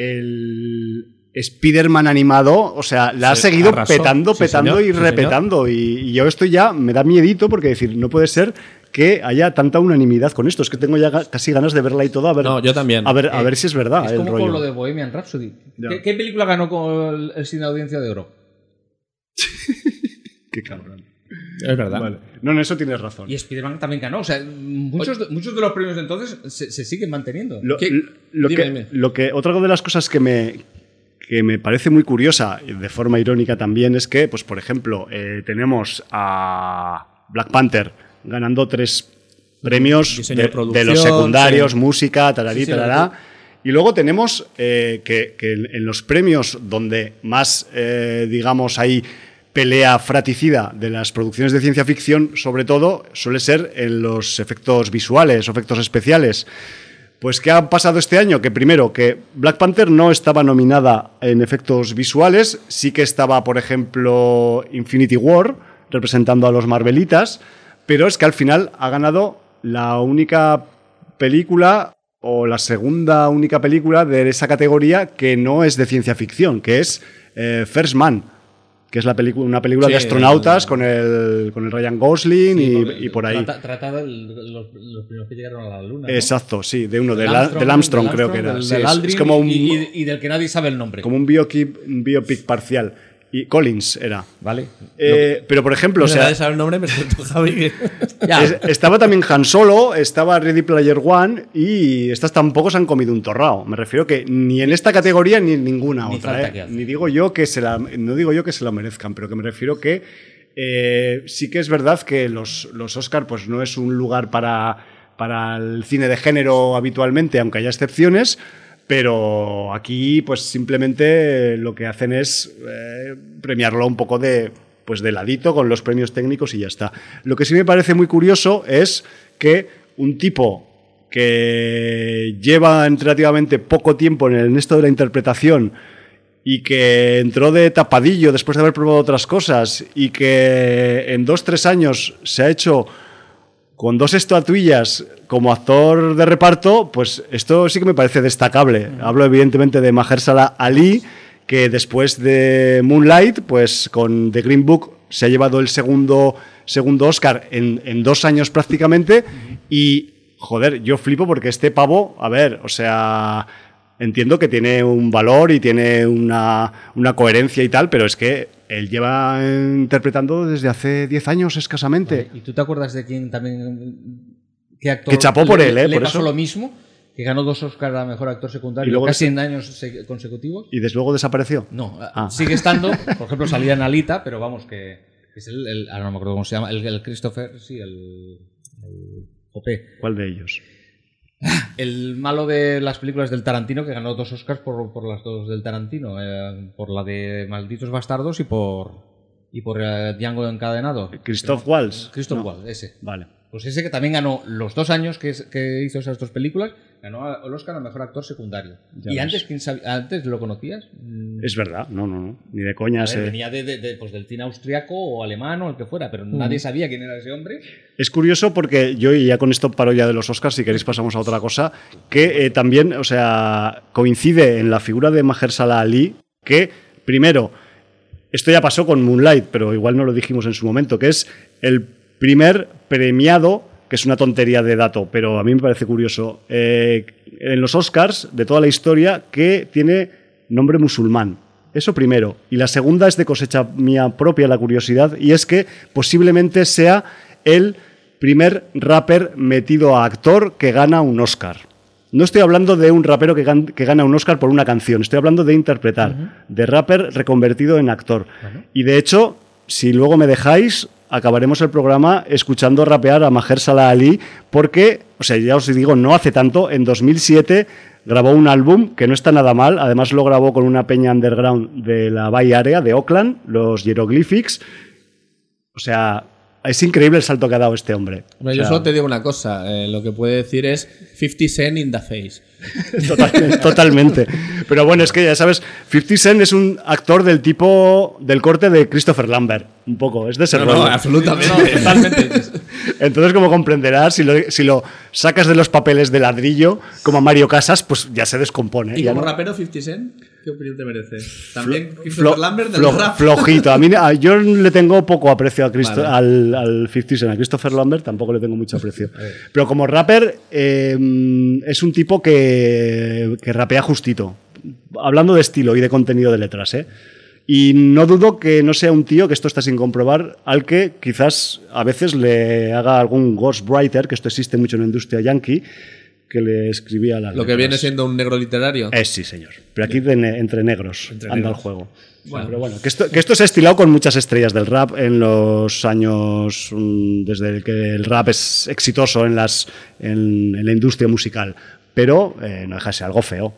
el Spider-Man animado, o sea, la ha Sí, seguido arrasó. petando, Sí, petando señor. y Sí, señor. repetando. Y, y yo esto ya me da miedito porque decir, no puede ser que haya tanta unanimidad con esto. Es que tengo ya ga- casi ganas de verla y todo. A ver, No, yo también. A ver, a Eh, ver si es verdad Es el como rollo. con lo de Bohemian Rhapsody. Ya. ¿Qué, qué película ganó con el, el Cine Audiencia de Oro? Qué cabrón. Es verdad. Vale. No, en eso tienes razón. Y Spider-Man también ganó. O sea, muchos, de, muchos de los premios de entonces se, se siguen manteniendo. Lo, ¿Qué? lo Dime, que, dime. lo que otra de las cosas que me que me parece muy curiosa y de forma irónica también es que, pues por ejemplo, eh, tenemos a Black Panther ganando tres premios Diseño de, de producción, de los secundarios, sí. música, tararí, Sí, sí, tarará. Y luego tenemos eh, que, que en en los premios donde más, eh, digamos, hay pelea fratricida de las producciones de ciencia ficción, sobre todo, suele ser en los efectos visuales o efectos especiales. Pues, ¿qué ha pasado este año? Que primero, que Black Panther no estaba nominada en efectos visuales, sí que estaba, por ejemplo, Infinity War, representando a los Marvelitas, pero es que al final ha ganado la única película o la segunda única película de esa categoría que no es de ciencia ficción, que es eh, First Man, que es la pelicu- una película Sí, de astronautas el- con el, con el Ryan Gosling Sí, y, porque y por ahí. Trata, trata de los, los primeros que llegaron a la Luna. ¿no? Exacto, sí, de uno, Del del Armstrong, del Armstrong del creo que era. del- Sí, del es- es, Aldrin como un, y, y- y del que nadie sabe el nombre. como un biopic, un biopic parcial. Y Collins era. Vale. Eh, pero, por ejemplo, o No sé, sea, nadie sabe el nombre, me siento Javi. que- Ya. es- estaba también Han Solo, estaba Ready Player One y estas tampoco se han comido un torrao. Me refiero que ni en esta categoría ni en ninguna Ni otra. falta ¿eh? que hacer. Ni digo yo que se la, no digo yo que se lo merezcan, pero que me refiero que eh, sí que es verdad que los, los Oscar pues no es un lugar para, para el cine de género habitualmente, aunque haya excepciones. Pero aquí, pues simplemente lo que hacen es eh, premiarlo un poco de, pues de ladito con los premios técnicos y ya está. Lo que sí me parece muy curioso es que un tipo que lleva relativamente poco tiempo en esto de la interpretación y que entró de tapadillo después de haber probado otras cosas y que en dos, tres años se ha hecho con dos estatuillas como actor de reparto, pues esto sí que me parece destacable. Hablo evidentemente de Mahershala Ali, que después de Moonlight, pues con The Green Book se ha llevado el segundo, segundo Oscar en, en dos años prácticamente y, joder, yo flipo porque este pavo, a ver, o sea, entiendo que tiene un valor y tiene una, una coherencia y tal, pero es que él lleva interpretando desde hace diez años escasamente. Vale. ¿Y tú te acuerdas de quién también, qué actor que chapó por le, él, ¿eh? le por pasó eso. lo mismo? Que ganó dos Oscars a Mejor Actor Secundario Y luego casi des- en años consecutivos. Y desde luego desapareció. No, Ah. sigue estando. Por ejemplo, salía en Alita, pero vamos, que es el, el ahora no me acuerdo cómo se llama, el, el Christopher, sí, el, el O P. ¿Cuál de ellos? El malo de las películas del Tarantino, que ganó dos Oscars por, por las dos del Tarantino, eh, por la de Malditos Bastardos y por y por eh, Django Encadenado. Christoph Waltz. Christoph No. Waltz, ese. Vale. Pues ese que también ganó los dos años que, es- que hizo esas dos películas, ganó el Oscar a Mejor Actor Secundario. Ya ¿Y ves. antes quién sab- antes lo conocías? Mm, Es verdad, no, no, no. Ni de coña a se... ver, venía de, de- de, pues, del cine austriaco o alemán o el que fuera, pero nadie sabía quién era ese hombre. Es curioso porque yo, y ya con esto paro ya de los Oscars, si queréis pasamos a otra cosa, que eh, también, o sea, coincide en la figura de Mahershala Ali, que, primero, esto ya pasó con Moonlight, pero igual no lo dijimos en su momento, que es el primer premiado, que es una tontería de dato, pero a mí me parece curioso, eh, en los Oscars de toda la historia que tiene nombre musulmán. Eso primero. Y la segunda es de cosecha mía propia, la curiosidad, y es que posiblemente sea el primer rapper metido a actor que gana un Oscar. No estoy hablando de un rapero que, gan- que gana un Oscar por una canción, estoy hablando de interpretar, uh-huh. de rapper reconvertido en actor. Uh-huh. Y de hecho, si luego me dejáis, acabaremos el programa escuchando rapear a Mahershala Ali, porque, o sea, ya os digo, no hace tanto, en dos mil siete grabó un álbum que no está nada mal, además lo grabó con una peña underground de la Bay Area, de Oakland, los Hieroglyphics. O sea, es increíble el salto que ha dado este hombre. Bueno, o yo sea, solo te digo una cosa, eh, lo que puede decir es fifty Cent in the face. Total, totalmente. Pero bueno, es que ya sabes, fifty Cent es un actor del tipo, del corte de Christopher Lambert, un poco, es de ese No, rollo. no, absolutamente. No, totalmente. Entonces, como comprenderás, si lo, si lo sacas de los papeles de ladrillo, como a Mario Casas, pues ya se descompone. ¿Y ya como no- rapero fifty Cent? ¿Qué opinión te merece? También Flo- Christopher Lambert del flo- rap. Flojito. A mí, a- yo le tengo poco aprecio a Christo- Vale. al, al fifty Cent. A Christopher Lambert tampoco le tengo mucho aprecio. Pero como rapper, eh, es un tipo que, que rapea justito. Hablando de estilo y de contenido de letras, ¿eh? Y no dudo que no sea un tío, que esto está sin comprobar, al que quizás a veces le haga algún ghostwriter, que esto existe mucho en la industria yankee, que le escribía las Lo que letras. viene siendo un negro literario. Eh, sí, señor. Pero aquí de ne- entre negros Entre anda negros. el juego. Bueno. Pero bueno, que esto, que esto se ha estilado con muchas estrellas del rap en los años mm, desde el que el rap es exitoso en, las, en, en la industria musical. Pero eh, no deja de ser algo feo.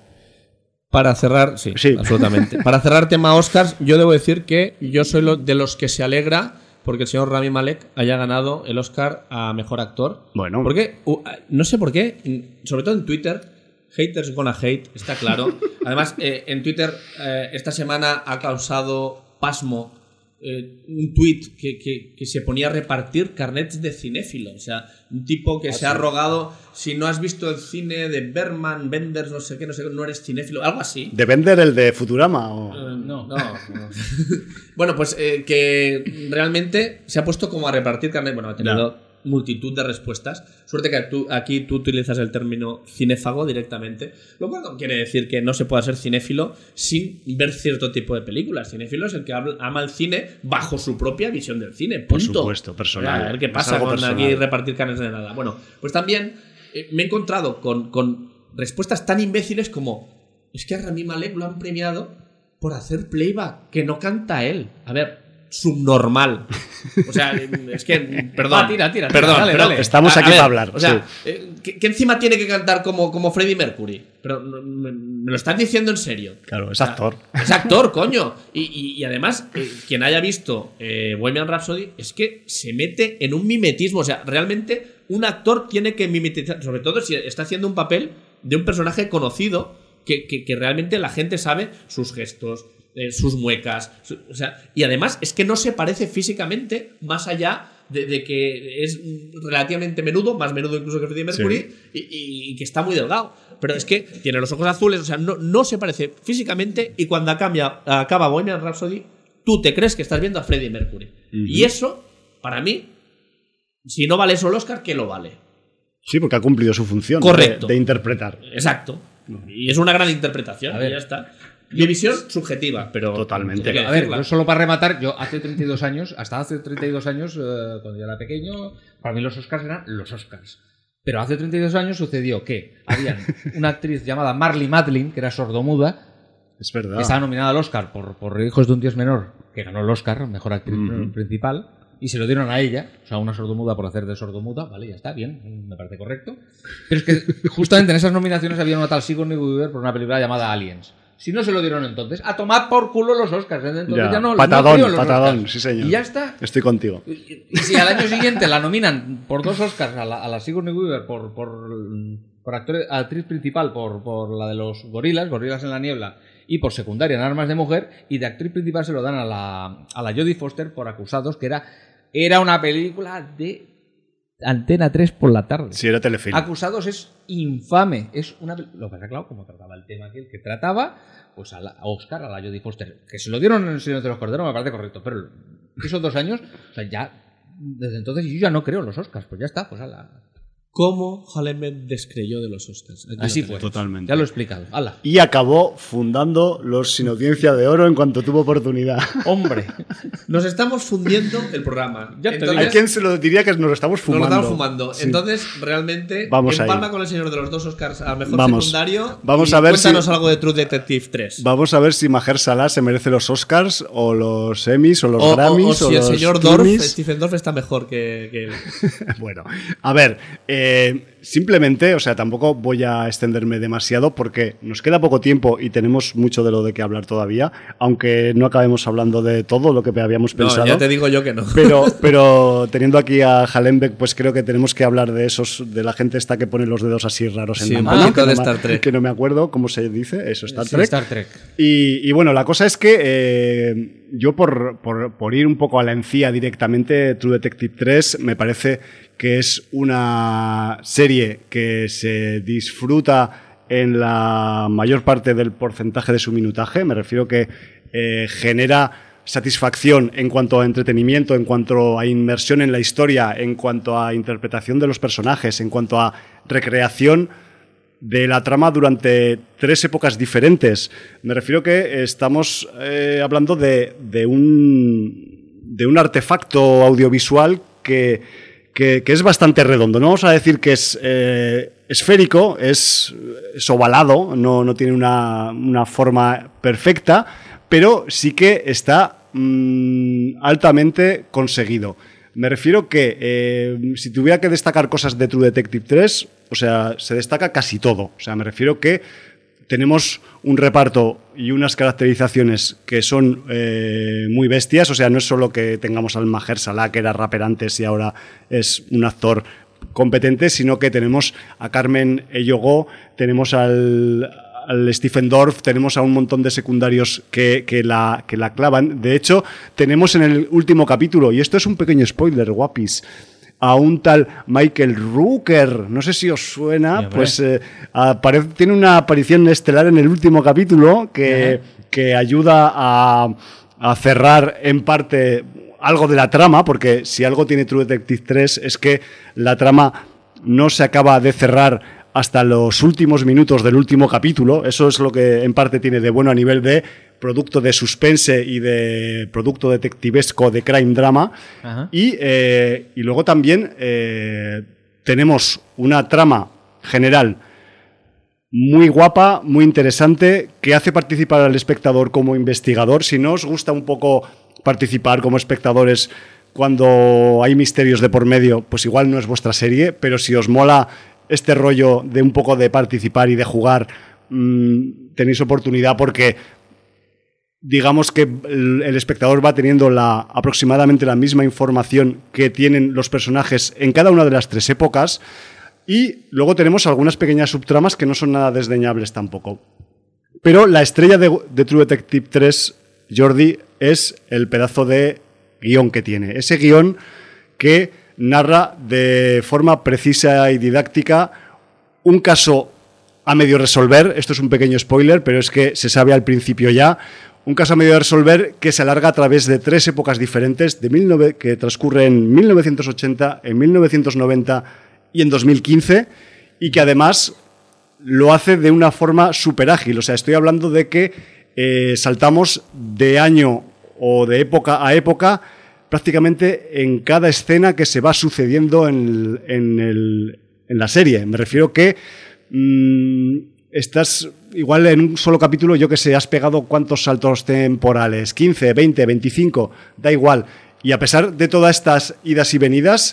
Para cerrar, sí, Sí. absolutamente. Para cerrar tema Oscars, yo debo decir que yo soy lo- de los que se alegra porque el señor Rami Malek haya ganado el Oscar a Mejor Actor. Bueno. Porque, uh, no sé por qué, sobre todo en Twitter, haters gonna hate, está claro. Además, eh, en Twitter eh, esta semana ha causado pasmo eh, un tuit que, que, que se ponía a repartir carnets de cinéfilo. O sea, un tipo que se ha rogado, si no has visto el cine de Berman, Benders, no sé qué, no sé qué, no eres cinéfilo, algo así. ¿De vender el de Futurama? O... Eh, no, no, no. Bueno, pues eh, que realmente se ha puesto como a repartir carnet. Bueno, ha tenido multitud de respuestas. Suerte que tú, aquí tú utilizas el término cinéfago directamente, lo cual no quiere decir que no se pueda ser cinéfilo sin ver cierto tipo de películas. Cinéfilo es el que habla- ama el cine bajo su propia visión del cine. Por Punto. supuesto, personal. A ver qué Es pasa algo con personal. aquí repartir carnes de nada. Bueno, pues también eh, me he encontrado con, con respuestas tan imbéciles como: es que a Rami Malek lo han premiado por hacer playback, que no canta él. A ver, subnormal. O sea, es que, perdón. Ah, tira, tira, tira, perdón, dale, pero- dale. Estamos a- a aquí ver, para hablar, O sea, sí. eh, que, que encima tiene que cantar como, como Freddie Mercury. Pero no, me, me lo estás diciendo en serio. Claro, es O sea, actor. Es actor, coño. Y, y- y además, eh, quien haya visto eh, Bohemian Rhapsody es que se mete en un mimetismo. O sea, realmente un actor tiene que mimetizar, sobre todo si está haciendo un papel de un personaje conocido, que, que- que realmente la gente sabe sus gestos, eh, sus muecas. su- o sea, y además es que no se parece físicamente más allá de, de que es relativamente menudo, más menudo incluso que Freddie Mercury, sí. y, y, y que está muy delgado. Pero es que tiene los ojos azules, o sea, no, no se parece físicamente, y cuando acaba, acaba Bohemian Rhapsody, tú te crees que estás viendo a Freddie Mercury. Uh-huh. Y eso, para mí, si no vale eso el Oscar, ¿qué lo vale? Sí, porque ha cumplido su función. Correcto. De, de interpretar. Exacto. Y es una gran interpretación. A ver, y ya está. Mi visión subjetiva, pero... Totalmente. A ver, yo solo para rematar, yo hace treinta y dos años, hasta hace treinta y dos años, eh, cuando yo era pequeño, para mí los Oscars eran los Oscars. Pero hace treinta y dos años sucedió que había una actriz llamada Marlee Matlin, que era sordomuda. Es verdad. Que estaba nominada al Oscar por, por Hijos de un Dios Menor, que ganó el Oscar, mejor actriz mm-hmm. principal. Y se lo dieron a ella, o sea, una sordomuda por hacer de sordomuda, vale, ya está, bien, me parece correcto. Pero es que justamente en esas nominaciones había una tal Sigourney Weaver por una película llamada Aliens. Si no se lo dieron entonces, a tomar por culo los Oscars. Entonces ya, ya no, patadón, no los patadón, Oscars. Sí señor. Y ya está. Estoy contigo. Y, y si al año siguiente la nominan por dos Oscars a la, a la Sigourney Weaver por, por, por actor, actriz principal por, por la de los gorilas, Gorilas en la Niebla, y por secundaria en Armas de Mujer, y de actriz principal se lo dan a la, a la Jodie Foster por Acusados, que era... Era una película de Antena tres por la tarde. Sí, era telefilm. Acusados es infame. Es una lo que pasa, claro, como trataba el tema aquel que trataba, pues a, la, a Oscar, a la Jodie Foster, que se lo dieron en El Señor de los Corderos, me parece correcto, pero esos dos años, o sea, ya, desde entonces yo ya no creo en los Oscars, pues ya está, pues a la... ¿Cómo Hallenbeck descreyó de los Oscars? Aquí Así fue. Totalmente. Ya lo he explicado. ¡Hala! Y acabó fundando los Sin Audiencia de Oro en cuanto tuvo oportunidad. ¡Hombre! Nos estamos fundiendo el programa. Ya te Entonces, ¿Hay quien se lo diría que nos lo estamos fumando? Nos lo estamos fumando. Sí. Entonces, realmente, vamos empalma ahí. con El Señor de los dos Oscars a Mejor vamos. Secundario. Vamos y a ver cuéntanos si... algo de True Detective tres. Vamos a ver si Mahershala se merece los Oscars o los Emmys o los o, Grammys o, o si o el los señor Dorff, Tonys. Stephen Dorff está mejor que, que él. Bueno, a ver, eh, simplemente, o sea, tampoco voy a extenderme demasiado porque nos queda poco tiempo y tenemos mucho de lo de qué hablar todavía, aunque no acabemos hablando de todo lo que habíamos pensado. No, ya te digo yo que no. Pero, pero teniendo aquí a Hallenbeck, pues creo que tenemos que hablar de esos, de la gente esta que pone los dedos así raros en sí, la mano. Ah, que, no de me, Star Trek. que no me acuerdo cómo se dice, eso, Star sí, Trek. Star Trek. Y, y bueno, la cosa es que eh, yo por, por, por ir un poco a la encía directamente, True Detective tres me parece que es una serie que se disfruta en la mayor parte del porcentaje de su minutaje. Me refiero que eh, genera satisfacción en cuanto a entretenimiento, en cuanto a inmersión en la historia, en cuanto a interpretación de los personajes, en cuanto a recreación de la trama durante tres épocas diferentes. Me refiero que estamos eh, hablando de, de, un, de un artefacto audiovisual que... Que, que es bastante redondo. No vamos a decir que es eh, esférico, es, es ovalado, no, no tiene una, una forma perfecta, pero sí que está mmm, altamente conseguido. Me refiero que eh, si tuviera que destacar cosas de True Detective tres, o sea, se destaca casi todo. O sea, me refiero que tenemos un reparto y unas caracterizaciones que son eh, muy bestias. O sea, no es solo que tengamos al Mahershala, que era rapper antes y ahora es un actor competente, sino que tenemos a Carmen Eyogo, tenemos al, al Stephen Dorff, tenemos a un montón de secundarios que, que, la, que la clavan. De hecho, tenemos en el último capítulo, y esto es un pequeño spoiler, guapis, a un tal Michael Rooker, no sé si os suena, sí, pues eh, apare- tiene una aparición estelar en el último capítulo que, que ayuda a, a cerrar en parte algo de la trama, porque si algo tiene True Detective tres es que la trama no se acaba de cerrar hasta los últimos minutos del último capítulo. Eso es lo que en parte tiene de bueno a nivel de producto de suspense y de producto detectivesco de crime drama. Y, eh, y luego también eh, tenemos una trama general muy guapa, muy interesante, que hace participar al espectador como investigador. Si no os gusta un poco participar como espectadores cuando hay misterios de por medio, pues igual no es vuestra serie, pero si os mola este rollo de un poco de participar y de jugar, mmm, tenéis oportunidad, porque digamos que el, el espectador va teniendo la, aproximadamente la misma información que tienen los personajes en cada una de las tres épocas, y luego tenemos algunas pequeñas subtramas que no son nada desdeñables tampoco. Pero la estrella de, de True Detective tres, Jordi, es el pedazo de guión que tiene. Ese guión que narra de forma precisa y didáctica un caso a medio resolver. Esto es un pequeño spoiler, pero es que se sabe al principio ya. Un caso a medio de resolver que se alarga a través de tres épocas diferentes de mil nove- que transcurre en mil novecientos ochenta, en mil novecientos noventa y en dos mil quince, y que además lo hace de una forma súper ágil. O sea, estoy hablando de que eh, saltamos de año o de época a época prácticamente en cada escena que se va sucediendo en, en, el, en la serie. Me refiero que mmm, estás igual en un solo capítulo, yo que sé, has pegado cuántos saltos temporales, quince, veinte, veinticinco, da igual. Y a pesar de todas estas idas y venidas,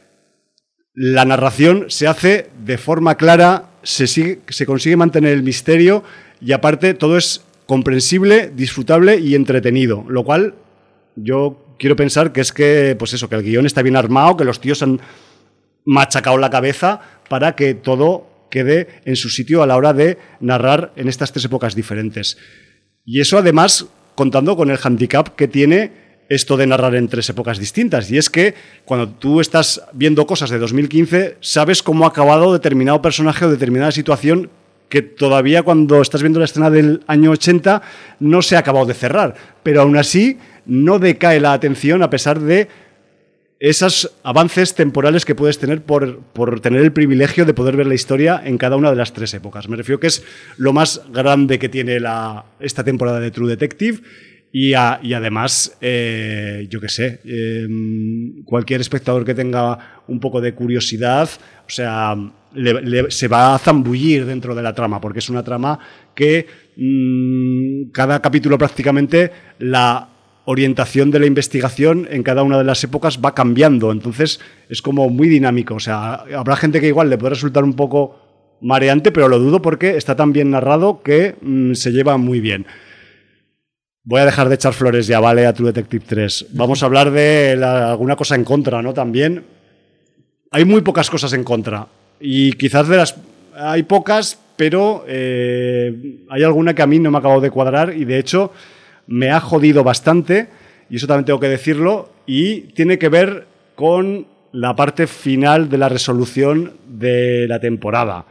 la narración se hace de forma clara, se, sigue, se consigue mantener el misterio y aparte todo es comprensible, disfrutable y entretenido, lo cual yo quiero pensar que es que, pues eso, que el guión está bien armado, que los tíos han machacado la cabeza para que todo quede en su sitio a la hora de narrar en estas tres épocas diferentes. Y eso además contando con el handicap que tiene esto de narrar en tres épocas distintas, y es que cuando tú estás viendo cosas de dos mil quince sabes cómo ha acabado determinado personaje o determinada situación que todavía cuando estás viendo la escena del año ochenta no se ha acabado de cerrar, pero aún así no decae la atención a pesar de esos avances temporales que puedes tener por, por tener el privilegio de poder ver la historia en cada una de las tres épocas. Me refiero que es lo más grande que tiene la, esta temporada de True Detective. Y, a, y además, eh, yo qué sé, eh, cualquier espectador que tenga un poco de curiosidad, o sea, le, le, se va a zambullir dentro de la trama, porque es una trama que mmm, cada capítulo prácticamente la orientación de la investigación en cada una de las épocas va cambiando, entonces es como muy dinámico. O sea, habrá gente que igual le puede resultar un poco mareante, pero lo dudo porque está tan bien narrado que mmm, se lleva muy bien. Voy a dejar de echar flores ya, ¿vale? A True Detective tres. Vamos a hablar de la, alguna cosa en contra, ¿no? También hay muy pocas cosas en contra. Y quizás de las... Hay pocas, pero eh, hay alguna que a mí no me ha acabado de cuadrar y de hecho me ha jodido bastante, y eso también tengo que decirlo, y tiene que ver con la parte final de la resolución de la temporada.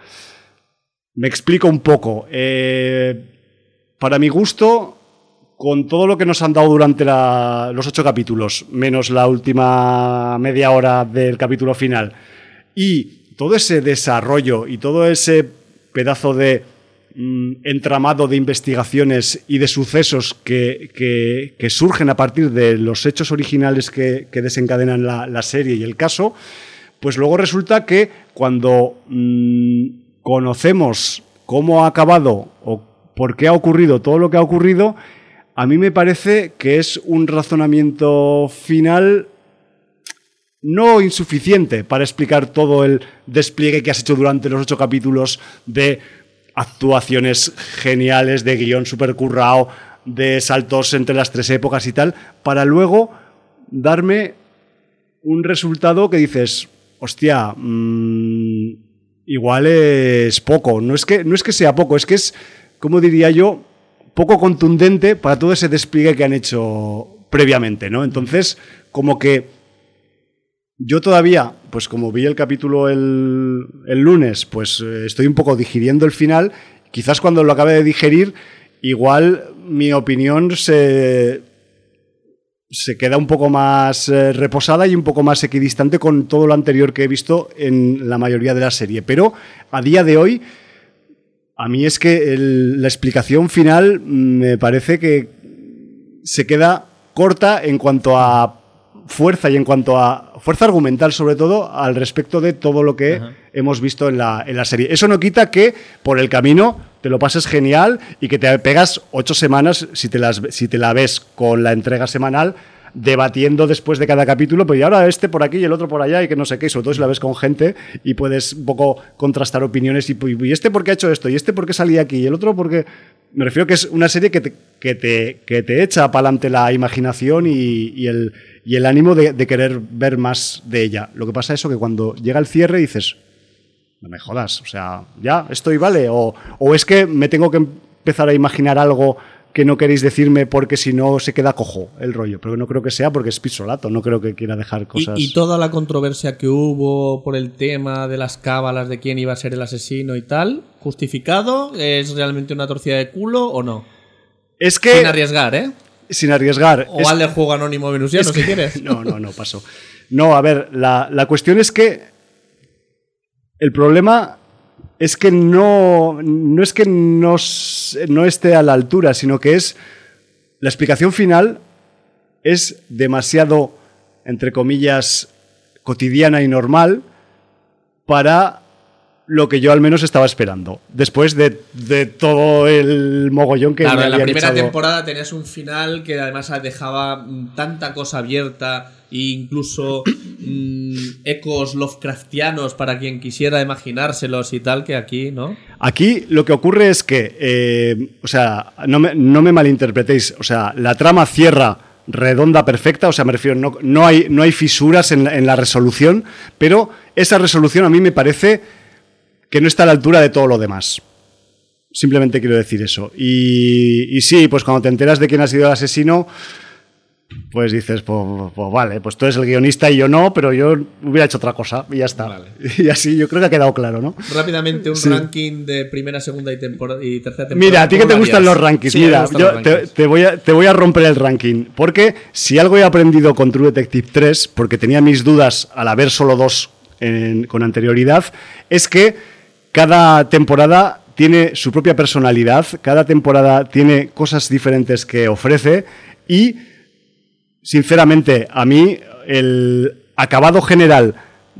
Me explico un poco. Eh, para mi gusto... Con todo lo que nos han dado durante la, los ocho capítulos, menos la última media hora del capítulo final, y todo ese desarrollo y todo ese pedazo de mmm, entramado de investigaciones y de sucesos que, que, que surgen a partir de los hechos originales que, que desencadenan la, la serie y el caso, pues luego resulta que cuando mmm, conocemos cómo ha acabado o por qué ha ocurrido todo lo que ha ocurrido, a mí me parece que es un razonamiento final no insuficiente para explicar todo el despliegue que has hecho durante los ocho capítulos de actuaciones geniales, de guión supercurrao, de saltos entre las tres épocas y tal, para luego darme un resultado que dices, hostia, mmm, igual es poco. No es que, no es que sea poco, es que es, como diría yo, poco contundente para todo ese despliegue que han hecho previamente, ¿no? Entonces, como que yo todavía, pues como vi el capítulo el, el lunes, pues eh, estoy un poco digiriendo el final. Quizás cuando lo acabe de digerir, igual mi opinión se, se queda un poco más eh, reposada y un poco más equidistante con todo lo anterior que he visto en la mayoría de la serie. Pero a día de hoy, a mí es que el, la explicación final me parece que se queda corta en cuanto a fuerza y en cuanto a fuerza argumental, sobre todo, al respecto de todo lo que Ajá. hemos visto en la, en la serie. Eso no quita que por el camino te lo pases genial y que te pegas ocho semanas, si te, las, si te la ves con la entrega semanal, debatiendo después de cada capítulo, pues y ahora este por aquí y el otro por allá y que no sé qué, y sobre todo si la ves con gente y puedes un poco contrastar opiniones y, y este por qué ha hecho esto y este por qué salía aquí y el otro porque... Me refiero que es una serie que te, que te, que te echa para adelante la imaginación y, y, el, y el ánimo de, de querer ver más de ella. Lo que pasa es eso, que cuando llega el cierre dices, no me jodas, o sea, ya, estoy vale, o, o es que me tengo que empezar a imaginar algo que no queréis decirme porque si no se queda cojo el rollo, pero no creo que sea porque es Pizzolato, no creo que quiera dejar cosas... Y, y toda la controversia que hubo por el tema de las cábalas de quién iba a ser el asesino y tal, ¿justificado? ¿Es realmente una torcida de culo o no? Es que... Sin arriesgar, ¿eh? Sin arriesgar. O es, al del juego anónimo venusiano, que, si quieres. No, no, no, paso. No, a ver, la, la cuestión es que el problema es que no, no es que no, no esté a la altura, sino que es la explicación final es demasiado, entre comillas, cotidiana y normal para lo que yo al menos estaba esperando. Después de, de todo el mogollón que claro, me en la habían primera echado. temporada tenías un final que además dejaba tanta cosa abierta e incluso mmm, ecos Lovecraftianos para quien quisiera imaginárselos y tal, que aquí, ¿no? Aquí lo que ocurre es que, eh, o sea, no me, no me malinterpretéis, o sea, la trama cierra redonda, perfecta, o sea, me refiero, no, no, hay, no hay fisuras en la, en la resolución, pero esa resolución a mí me parece que no está a la altura de todo lo demás. Simplemente quiero decir eso. Y, y sí, pues cuando te enteras de quién ha sido el asesino, pues dices, pues, pues vale, pues tú eres el guionista y yo no, pero yo hubiera hecho otra cosa y ya está. Vale. Y así yo creo que ha quedado claro, ¿no? Rápidamente, un sí. ranking de primera, segunda y, tempor- y tercera temporada. Mira, a ti que te gustan los rankings, sí, mira, yo los te, rankings. te, voy a, te voy a romper el ranking, porque si algo he aprendido con True Detective tres, porque tenía mis dudas al haber solo dos en, con anterioridad, es que cada temporada tiene su propia personalidad, cada temporada tiene cosas diferentes que ofrece y, sinceramente, a mí el acabado general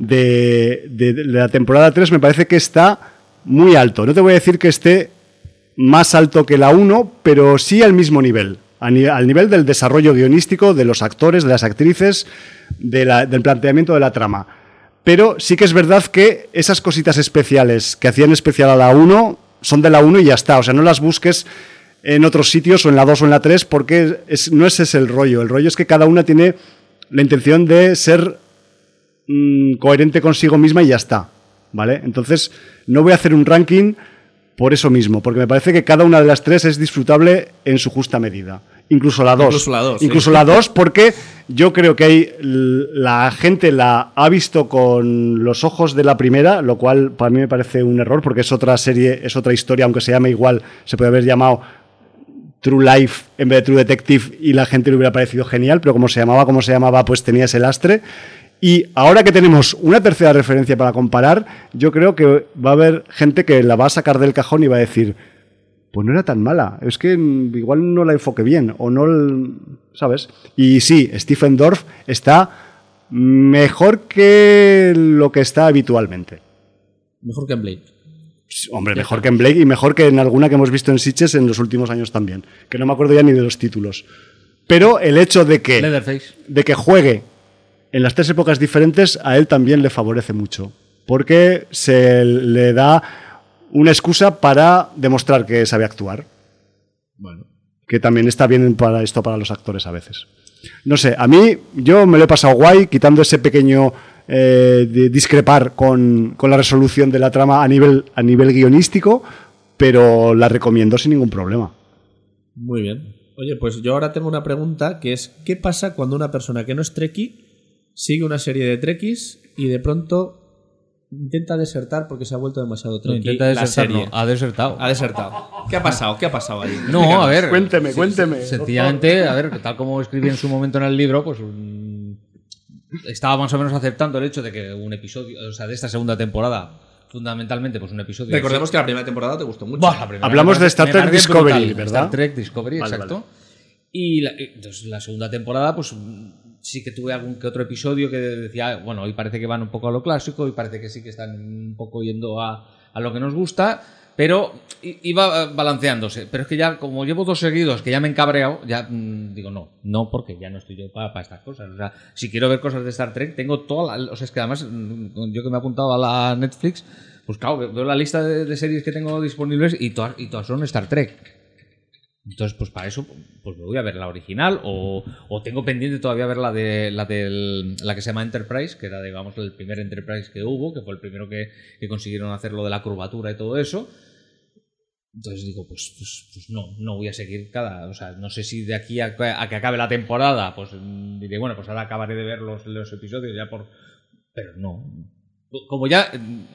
de, de, de la temporada tres me parece que está muy alto. No te voy a decir que esté más alto que la uno, pero sí al mismo nivel, a ni, al nivel del desarrollo guionístico, de los actores, de las actrices, de la, del planteamiento de la trama. Pero sí que es verdad que esas cositas especiales que hacían especial a la uno son de la uno y ya está. O sea, no las busques en otros sitios o en la dos o en la tres porque es, no ese es el rollo. El rollo es que cada una tiene la intención de ser mmm, coherente consigo misma y ya está. ¿Vale? Entonces, no voy a hacer un ranking por eso mismo, porque me parece que cada una de las tres es disfrutable en su justa medida. Incluso la dos. Incluso la dos. Incluso sí. la dos, porque yo creo que hay, la gente la ha visto con los ojos de la primera, lo cual para mí me parece un error, porque es otra serie, es otra historia, aunque se llame igual, se puede haber llamado True Life en vez de True Detective y la gente le hubiera parecido genial, pero como se llamaba, como se llamaba, pues tenía ese lastre. Y ahora que tenemos una tercera referencia para comparar, yo creo que va a haber gente que la va a sacar del cajón y va a decir, pues no era tan mala, es que igual no la enfoqué bien, o no, ¿sabes? Y sí, Stephen Dorff está mejor que lo que está habitualmente. Mejor que en Blade. Hombre, mejor que en Blade y mejor que en alguna que hemos visto en Sitges en los últimos años también, que no me acuerdo ya ni de los títulos. Pero el hecho de que, de que juegue en las tres épocas diferentes a él también le favorece mucho, porque se le da una excusa para demostrar que sabe actuar. Bueno. Que también está bien para esto para los actores a veces. No sé, a mí yo me lo he pasado guay, quitando ese pequeño eh, de discrepar con, con la resolución de la trama a nivel, a nivel guionístico, pero la recomiendo sin ningún problema. Muy bien. Oye, pues yo ahora tengo una pregunta que es, ¿qué pasa cuando una persona que no es trekkie sigue una serie de trekkies y de pronto intenta desertar porque se ha vuelto demasiado trekkie? No, intenta desertar, la serie. no, ha desertado. Ha desertado. ¿Qué ha pasado? ¿Qué ha pasado ahí? No, Explícanos. a ver. Cuénteme, cuénteme. Sencillamente, a ver, tal como escribí en su momento en el libro, pues um, estaba más o menos aceptando el hecho de que un episodio, o sea, de esta segunda temporada, fundamentalmente, pues un episodio. Recordemos que la primera temporada te gustó mucho. Buah, la primera Hablamos de Star Trek Discovery, brutal, ¿verdad? Star Trek Discovery, Vale, exacto. vale. Y la, entonces, la segunda temporada, pues sí que tuve algún que otro episodio que decía, bueno, hoy parece que van un poco a lo clásico, hoy parece que sí que están un poco yendo a, a lo que nos gusta, pero iba balanceándose. Pero es que ya, como llevo dos seguidos, que ya me he encabreado, ya mmm, digo, no, no, porque ya no estoy yo para, para estas cosas. O sea, si quiero ver cosas de Star Trek, tengo toda la... O sea, es que además, yo que me he apuntado a la Netflix, pues claro, veo la lista de, de series que tengo disponibles y todas, y todas son Star Trek. Entonces, pues para eso, pues me voy a ver la original o, o tengo pendiente todavía ver la de la de la que se llama Enterprise, que era, digamos, el primer Enterprise que hubo, que fue el primero que, que consiguieron hacer lo de la curvatura y todo eso. Entonces digo, pues, pues, pues no, no voy a seguir cada... O sea, no sé si de aquí a, a que acabe la temporada, pues diré, bueno, pues ahora acabaré de ver los, los episodios ya por... Pero no. Como ya...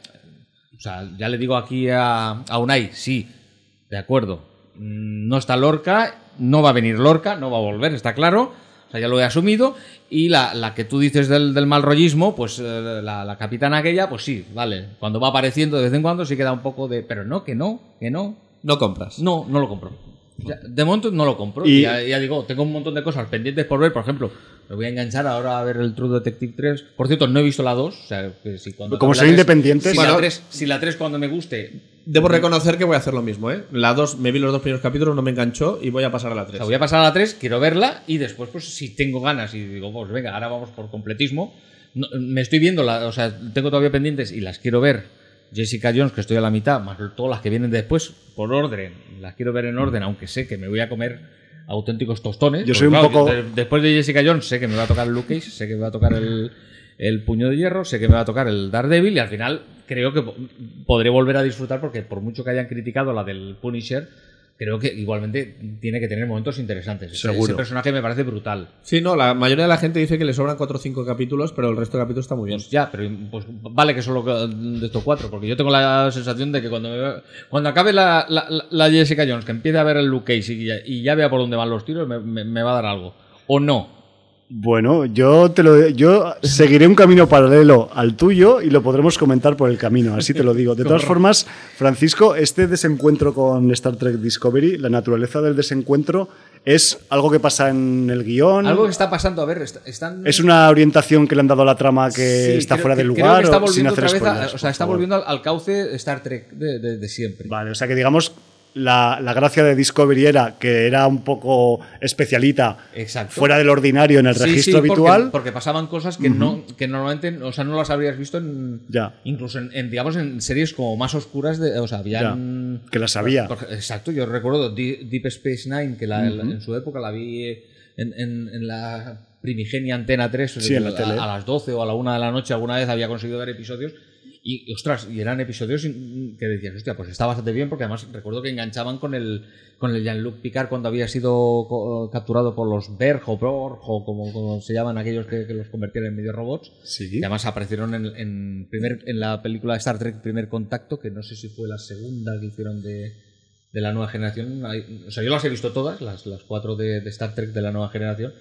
O sea, ya le digo aquí a, a Unai, sí, de acuerdo. No está Lorca, no va a venir Lorca, no va a volver, está claro. O sea, ya lo he asumido. Y la, la que tú dices del, del mal rollismo, pues eh, la, la capitana aquella, pues sí, vale. Cuando va apareciendo de vez en cuando sí queda un poco de... Pero no, que no, que no. No compras. No, no lo compro. Ya, de momento no lo compro. Y ya, ya digo, tengo un montón de cosas pendientes por ver. Por ejemplo, me voy a enganchar ahora a ver el True Detective tres. Por cierto, no he visto la dos. O sea, que si cuando Como acabe son la tres, independientes... Si, Bueno, la tres, si la tres cuando me guste... Debo reconocer que voy a hacer lo mismo, ¿eh? La dos, me vi los dos primeros capítulos, no me enganchó y voy a pasar a la O tres. sea, voy a pasar a la tres, quiero verla y después, pues si tengo ganas y digo, pues venga, ahora vamos por completismo. No, me estoy viendo, la, o sea, tengo todavía pendientes y las quiero ver. Jessica Jones, que estoy a la mitad, más todas las que vienen después, por orden. Las quiero ver en orden, aunque sé que me voy a comer auténticos tostones. Yo soy un claro, poco... de, después de Jessica Jones sé que me va a tocar el Luke Cage, sé que me va a tocar el, el Puño de Hierro, sé que me va a tocar el Daredevil y al final creo que podré volver a disfrutar porque por mucho que hayan criticado la del Punisher, creo que igualmente tiene que tener momentos interesantes. Seguro. Ese personaje me parece brutal. Sí, no, la mayoría de la gente dice que le sobran cuatro o cinco capítulos, pero el resto de capítulos está muy bien. Pues ya, pero pues vale que solo de estos cuatro, porque yo tengo la sensación de que cuando me, cuando acabe la, la, la Jessica Jones, que empiece a ver el Luke Cage y ya, y ya vea por dónde van los tiros, me, me, me va a dar algo. ¿O no? Bueno, yo te lo yo seguiré un camino paralelo al tuyo y lo podremos comentar por el camino, así te lo digo. De todas formas, Francisco, este desencuentro con Star Trek Discovery, la naturaleza del desencuentro, ¿es algo que pasa en el guión? Algo que está pasando, a ver, est- están... ¿Es una orientación que le han dado a la trama que Sí, está creo fuera que- del creo lugar? que está O sin volviendo hacer otra vez a- spoilers, o sea, por está favor? volviendo al, al cauce Star Trek de, de, de siempre. Vale, o sea que digamos la, la gracia de Discovery era que era un poco especialita, Exacto. fuera del ordinario en el Sí, registro sí, porque- habitual. Porque, pasaban cosas que, no, que normalmente, o sea, no las habrías visto en, Ya. incluso en, en, digamos, en series como más oscuras, de, o sea, habían... Ya, que las había. Por- exacto, yo recuerdo Deep Deep Space Nine, que la, la- en su época la vi en, en, en la primigenia Antena tres, Sí, en la a, tele. a las doce o a la una de la noche alguna vez había conseguido ver episodios. Y, ostras, y eran episodios que decías, hostia, pues está bastante bien, porque además recuerdo que enganchaban con el con el Jean-Luc Picard cuando había sido co- capturado por los Berg o Borg, o como, como se llaman aquellos que, que los convertían en medio robots. Sí. Que además aparecieron en, en, primer, en la película de Star Trek Primer Contacto, que no sé si fue la segunda que hicieron de, de la nueva generación. Hay- O sea, yo las he visto todas, las, las cuatro de, de Star Trek de la nueva generación.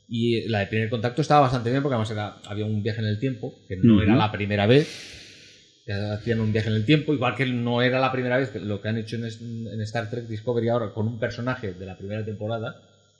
Y la de Primer Contacto estaba bastante bien, porque además era, había un viaje en el tiempo, que no Ujú. era la primera vez. Que hacían un viaje en el tiempo, igual que no era la primera vez que lo que han hecho en, es- en Star Trek Discovery ahora con un personaje de la primera temporada.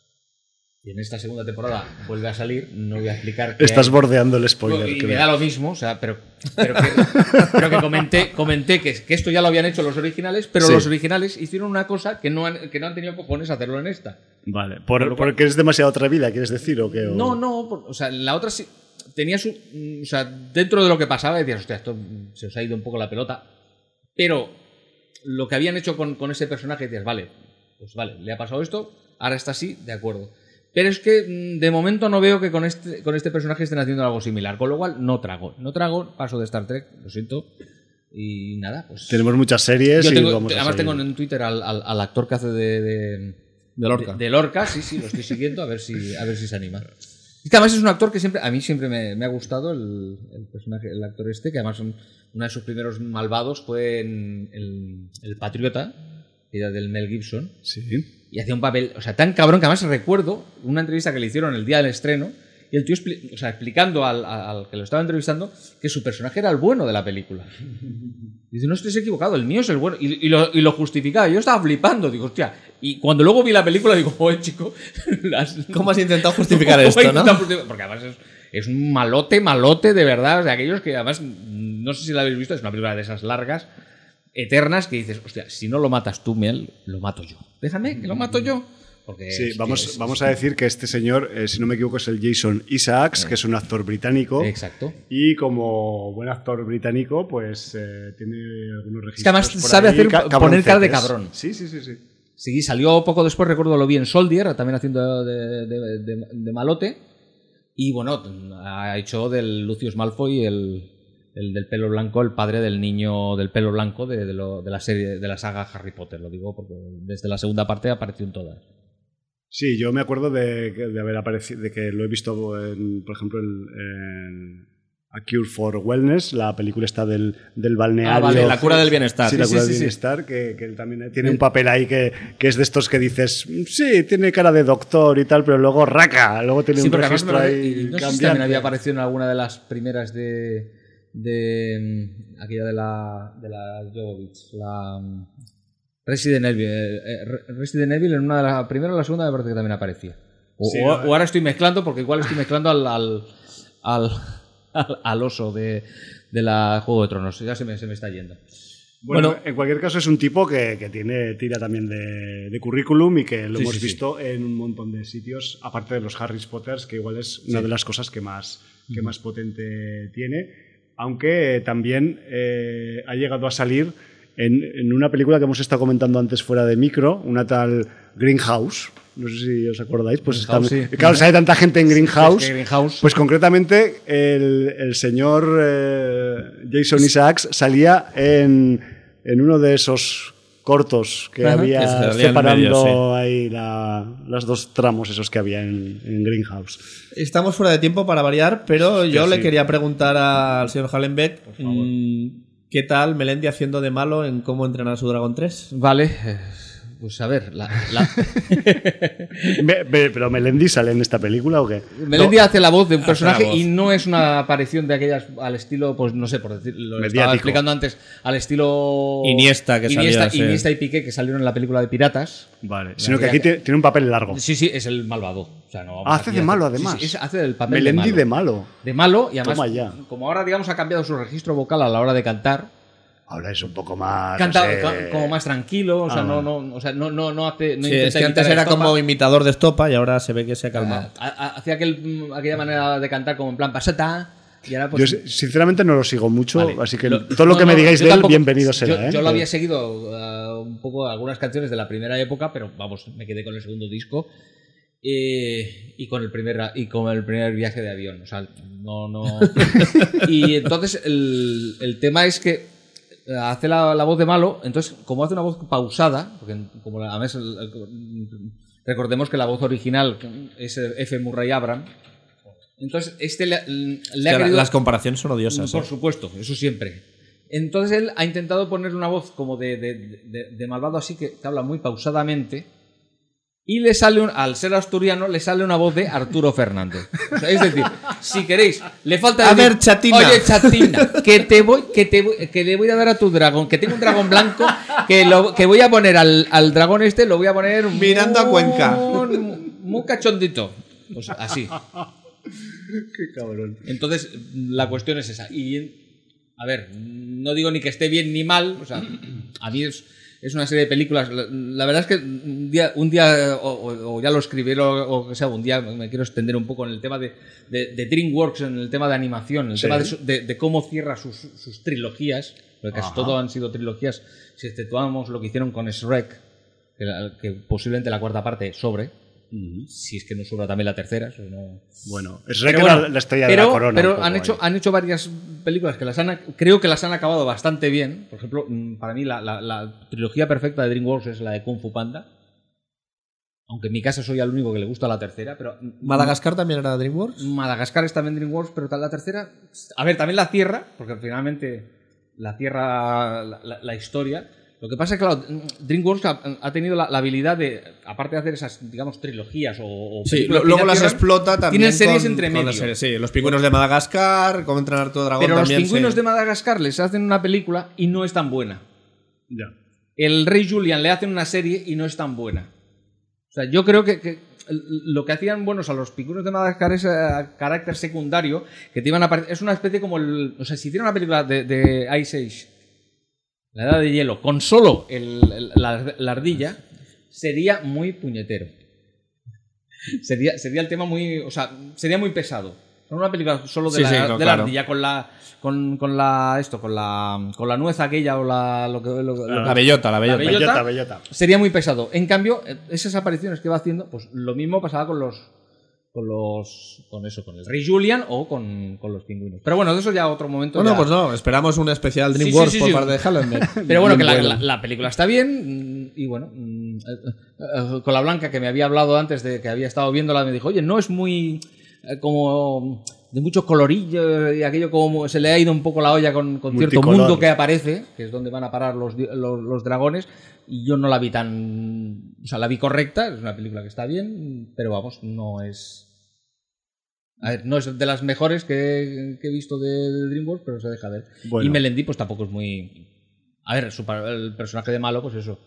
Y en esta segunda temporada vuelve a salir, no voy a explicar qué Estás hay. bordeando el spoiler. Y creo. me da lo mismo, o sea, pero, pero que, pero que comenté, comenté que, que esto ya lo habían hecho los originales, pero Sí. los originales hicieron una cosa que no han, que no han tenido cojones hacerlo en esta. Vale, por, porque es demasiado atrevida, ¿quieres decir? ¿O qué? O- No, no, por- o sea, la otra sí tenía su. mm, O sea, dentro de lo que pasaba decías, hostia, esto mm, se os ha ido un poco la pelota. Pero lo que habían hecho con, con ese personaje, decías, vale, pues vale, le ha pasado esto, ahora está así, de acuerdo. Pero es que mm, de momento no veo que con este, con este personaje estén haciendo algo similar, con lo cual no trago. No trago, paso de Star Trek, lo siento. Y nada, pues. Tenemos muchas series Yo y tengo- vamos a además seguir. tengo en Twitter al, al- al actor que hace de, de, De Lorca. de, de Lorca, sí, sí, lo estoy siguiendo, a ver si, a ver si se anima. Es que además es un actor que siempre, a mí siempre me, me ha gustado el, el personaje, el actor este, que además un- uno de sus primeros malvados fue en el, el Patriota, que era del Mel Gibson, Sí. y hacía un papel, o sea, tan cabrón que además recuerdo una entrevista que le hicieron el día del estreno, y el tío expli- o sea, explicando al, al que lo estaba entrevistando que su personaje era el bueno de la película. Dice, no estés equivocado, el mío es el bueno. Y, y lo, y lo justificaba. Yo estaba flipando, digo, hostia. Y cuando luego vi la película, digo, joder, chico. las- ¿Cómo has intentado justificar ¿Cómo he esto, no? intentado justificar? Porque además es, es un malote, malote de verdad. O sea, aquellos que además, no sé si la habéis visto, es una película de esas largas, eternas, que dices, hostia, si no lo matas tú, Mel, lo mato yo. Déjame que lo mato yo. Porque, Sí, hostia, vamos, es- vamos a decir que este señor, eh, si no me equivoco, es el Jason Isaacs, que es un actor británico. Exacto. Y como buen actor británico, pues eh, tiene algunos registros. Es que además por sabe ahí hacer- ca- poner cara de cabroncetes. cabrón. Sí, sí, sí, sí. Sí, salió poco después, recuerdo, lo vi en Soldier, también haciendo de, de- de- de malote. Y bueno, ha hecho del Lucius Malfoy el, el del pelo blanco, el padre del niño del pelo blanco de, de, lo, de la serie, de la saga Harry Potter, lo digo porque desde la segunda parte apareció en todas. Sí, yo me acuerdo de, de haber aparecido, de que lo he visto, en, por ejemplo, en, en A Cure for Wellness, la película está del, del balneario. Ah, vale, la cura del bienestar. Sí, la sí, cura sí, del sí, bienestar, sí. que, que él también tiene un papel ahí que, que es de estos que dices, sí, tiene cara de doctor y tal, pero luego raca, luego tiene sí, un registro ahí y no sé si también había aparecido en alguna de las primeras de, de aquella de la de la Jovovich, la Resident Evil, eh, Resident Evil en una de las primera o la segunda me parece que también aparecía. O, sí, o, no, o ahora estoy mezclando porque igual estoy mezclando al al, al, al, al oso de, de la Juego de Tronos, ya se me, se me está yendo. Bueno, Bueno, en cualquier caso es un tipo que, que tiene tira también de, de currículum y que lo Sí, hemos sí, sí. visto en un montón de sitios, aparte de los Harry Potters, que igual es una Sí. de las cosas que más, que más potente tiene, aunque también eh, ha llegado a salir en, en una película que hemos estado comentando antes fuera de micro, una tal Greenhouse. No sé si os acordáis. Pues Greenhouse, está, sí. claro, sale tanta gente en Greenhouse. Es que Greenhouse- Pues concretamente el, el señor eh, Jason Isaacs salía en, en uno de esos cortos que Ajá, había que se salía en separando medio, sí. ahí la, los dos tramos esos que había en, en Greenhouse. estamos fuera de tiempo para variar, pero yo sí. le quería preguntar al señor Hallenbeck mmm, ¿qué tal Melendi haciendo de malo en Cómo entrenar a su dragón tres? Vale, eh, pues a ver, la, la... Me- me- ¿Pero Melendi sale en esta película o qué? Melendi hace la voz de un personaje la voz. y no es una aparición de aquellas al estilo, pues no sé, por decirlo, lo estaba Mediático. explicando antes, al estilo Iniesta, que Iniesta, salía, sí. Iniesta y Piqué, que salieron en la película de Piratas. Vale, sino que aquí tiene, tiene un papel largo. Sí, sí, es el malvado. O sea, no vamos Ah, hace aquí de a- malo, sí, además. sí, es- hace el papel Melendi de de malo. malo. De malo y además, Toma ya. como ahora, digamos, ha cambiado su registro vocal a la hora de cantar, Ahora es un poco más. canta no sé, ca- como más tranquilo, o sea, Ah. no, no, o sea, no, no, no hace. No Sí, intenta es que imitar antes a era Estopa. como imitador de Estopa y ahora se ve que se ha calmado. Ha- ha- Hacía aquel, aquella manera de cantar como en plan paseta. Y ahora pues. Yo sinceramente no lo sigo mucho, Vale. así que Lo- todo lo no, que me no, digáis yo de él, tampoco- bienvenido yo- será. ¿eh? Yo lo había seguido uh, un poco algunas canciones de la primera época, pero vamos, me quedé con el segundo disco. Eh, y con el primer y con el primer viaje de avión. O sea, no, no. Y entonces el, el tema es que hace la, la voz de malo, entonces, como hace una voz pausada, porque como la- además el- el- recordemos que la voz original es F. Murray Abraham. Entonces, este le, le Es ha que querido. las comparaciones son odiosas. Por ¿eh? supuesto, eso siempre. Entonces él ha intentado ponerle una voz como de, de, de- de malvado así que, que habla muy pausadamente y le sale, un- al ser asturiano, le sale una voz de Arturo Fernández. O sea, es decir, si queréis, le falta A decir, ver, chatina. Oye, chatina, que te voy, que te voy- que le voy a dar a tu dragón, que tengo un dragón blanco, que lo que voy a poner al, al dragón este, lo voy a poner Mirando a Cuenca. muy, muy cachondito. Pues así. Qué cabrón. Entonces, la cuestión es esa. Y, a ver, no digo ni que esté bien ni mal. O sea, a mí es, es una serie de películas. La, la verdad es que un día, un día o, o- o ya lo escribiré, o, o que sea, un día me quiero extender un poco en el tema de, de, de DreamWorks, en el tema de animación, en el Sí. tema de, su- de- de cómo cierra sus, sus trilogías. Porque casi Ajá. todo han sido trilogías. Si exceptuamos lo que hicieron con Shrek, que, la- que posiblemente la cuarta parte sobre. Si es que no sobra también la tercera. Eso no... Bueno, es Pero que bueno, la, la estrella pero, de la corona. pero un poco han hecho, ahí. han hecho varias películas que las han, creo que las han acabado bastante bien. Por ejemplo, mm, para mí la, la- la trilogía perfecta de DreamWorks es la de Kung Fu Panda. Aunque en mi casa soy el único que le gusta la tercera, pero mm, ¿Madagascar también era DreamWorks? Madagascar es también DreamWorks, pero tal la tercera. A ver, también la Tierra, porque finalmente la Tierra, la, la- la historia. Lo que pasa es que claro, DreamWorks ha, ha tenido la, la habilidad de, aparte de hacer esas, digamos, trilogías o, o Sí, películas lo- que luego ya las cierran, explota también. tienen series con- entre con medio. las series, sí, los pingüinos de Madagascar, Cómo entrenar a tu dragón Pero los también. pingüinos sí. de Madagascar les hacen una película y no es tan buena. Ya. El Rey Julian le hacen una serie y no es tan buena. O sea, yo creo que, que lo que hacían buenos a los pingüinos de Madagascar es eh, carácter secundario, que te iban a aparecer. Es una especie como el. O sea, si hiciera una película de, de Ice Age, la edad de hielo, con solo el- el- la, la ardilla, sería muy puñetero. Sería, sería el tema muy. O sea, sería muy pesado. Una película solo de, Sí, la, sí, no, de la claro. ardilla con la. Con, con la. Esto, con la. Con la nuez aquella o la. Lo que, lo, lo- La bellota, la bellota. bellota. Bellota, bellota. sería muy pesado. En cambio, esas apariciones que va haciendo, pues lo mismo pasaba con los con los con eso, con el Rey Julian o con, con los pingüinos. Pero bueno, de eso ya otro momento. Bueno, ya... pues no, esperamos un especial Sí, DreamWorks sí, sí, por sí. parte de Hallenberg. Pero bueno, que la, Bueno. la- la película está bien y bueno, mm, eh, eh, con la Blanca que me había hablado antes de que había estado viéndola, me dijo, oye, no es muy eh, como de mucho colorillo y aquello como se le ha ido un poco la olla con, con cierto Multicolor. mundo que aparece, que es donde van a parar los, di- los, los dragones, y yo no la vi tan... O sea, la vi correcta, es una película que está bien, pero vamos, no es... A ver, no es de las mejores que, que he visto de, de DreamWorks, pero se deja ver. Bueno. Y Melendi pues tampoco es muy... A ver, su pa- el personaje de malo, pues eso.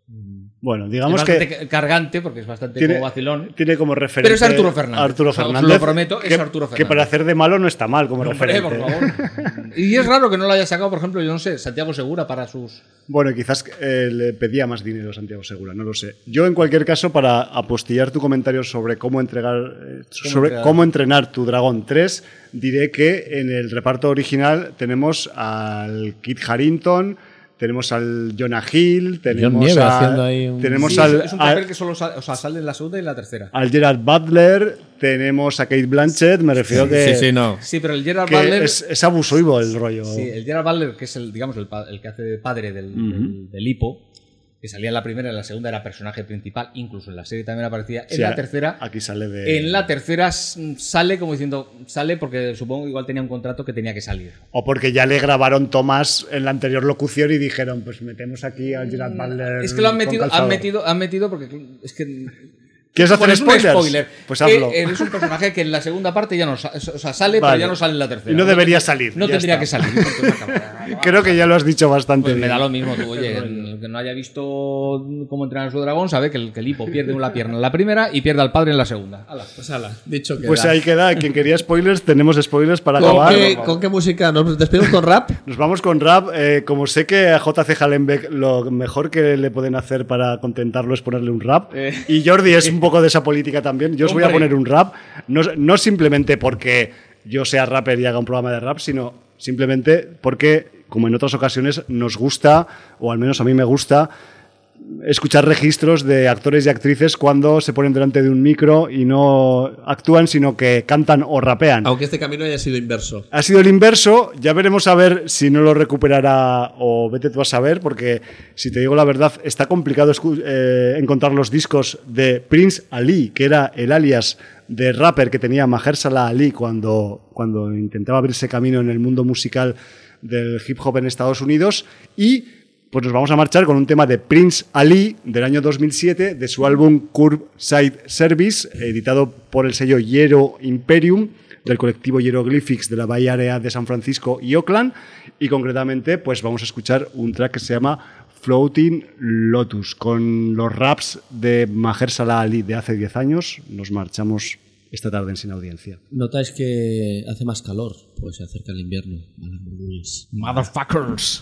Bueno, digamos es que bastante cargante porque es bastante tiene, como vacilón. tiene como referente Pero es Arturo Fernández. Arturo O sea, os Fernández, lo prometo, es que, Arturo que Fernández. para hacer de malo no está mal como Hombre, referente. por favor. Y es raro que no lo haya sacado, por ejemplo, yo no sé, Santiago Segura para sus... Bueno, quizás eh, le pedía más dinero a Santiago Segura, no lo sé. Yo, en cualquier caso, para apostillar tu comentario sobre cómo entregar, eh, sobre entregar? cómo entrenar tu Dragón tres, diré que en el reparto original tenemos al Kit Harington, tenemos al Jonah Hill, tenemos, Nieve a- haciendo ahí un- tenemos Sí, al, es un al- papel que solo sale, o sea, sale en la segunda y en la tercera. al Gerard Butler, tenemos a Kate Blanchett, me refiero que, Sí, sí, no. Sí, pero el Gerard que Butler... es, es abusivo el rollo. Sí, el Gerard Butler, que es el, digamos, el, pa- el que hace de padre del, del, del hipo, que salía en la primera, en la segunda era personaje principal, incluso en la serie también aparecía. En Sí, la a- tercera, aquí sale de... en la tercera s- sale como diciendo, sale porque supongo que igual tenía un contrato que tenía que salir. O porque ya le grabaron tomas en la anterior locución y dijeron, pues metemos aquí al Gerard Butler. Es que lo han con metido, calzado. han metido, han metido porque es que... ¿Quieres hacer Bueno, es un spoilers? spoiler. Pues Que hazlo. Es un personaje que en la segunda parte ya no sa- o sea, sale, Vale. pero ya no sale en la tercera. Y no debería tendría- salir, No ya tendría está. que salir. Punto, se acabó. Creo que ya lo has dicho bastante Pues me bien. da lo mismo, tú, oye, el que no haya visto cómo entrenar a su dragón sabe que el, que el hipo pierde una pierna en la primera y pierde al padre en la segunda. Ala. Pues ala, dicho que Pues ahí queda. Quien quería spoilers, tenemos spoilers para ¿Con acabar. qué, ¿Con qué música? ¿Nos despedimos con rap? Nos vamos con rap. Eh, como sé que a J C Hallenbeck lo mejor que le pueden hacer para contentarlo es ponerle un rap. Eh. Y Jordi es un poco de esa política también. Yo os voy a Hombre. poner un rap. No, no simplemente porque yo sea rapper y haga un programa de rap, sino simplemente porque, como en otras ocasiones, nos gusta, o al menos a mí me gusta, escuchar registros de actores y actrices cuando se ponen delante de un micro y no actúan, sino que cantan o rapean. Aunque este camino haya sido inverso. Ha sido el inverso, ya veremos a ver si no lo recuperará o vete tú a saber, porque si te digo la verdad, está complicado escu- eh, encontrar los discos de Prince Ali, que era el alias de rapper que tenía Mahershala Ali cuando, cuando intentaba abrirse camino en el mundo musical del hip hop en Estados Unidos, y pues nos vamos a marchar con un tema de Prince Ali del año dos mil siete, de su álbum Curbside Service, editado por el sello Hiero Imperium, del colectivo Hieroglyphics de la Bahía Área de San Francisco y Oakland, y concretamente pues vamos a escuchar un track que se llama Floating Lotus, con los raps de Mahershala Ali de hace diez años. Nos marchamos esta tarde en Sin Audiencia. Notáis que hace más calor, pues se acerca el invierno. Luis. Motherfuckers.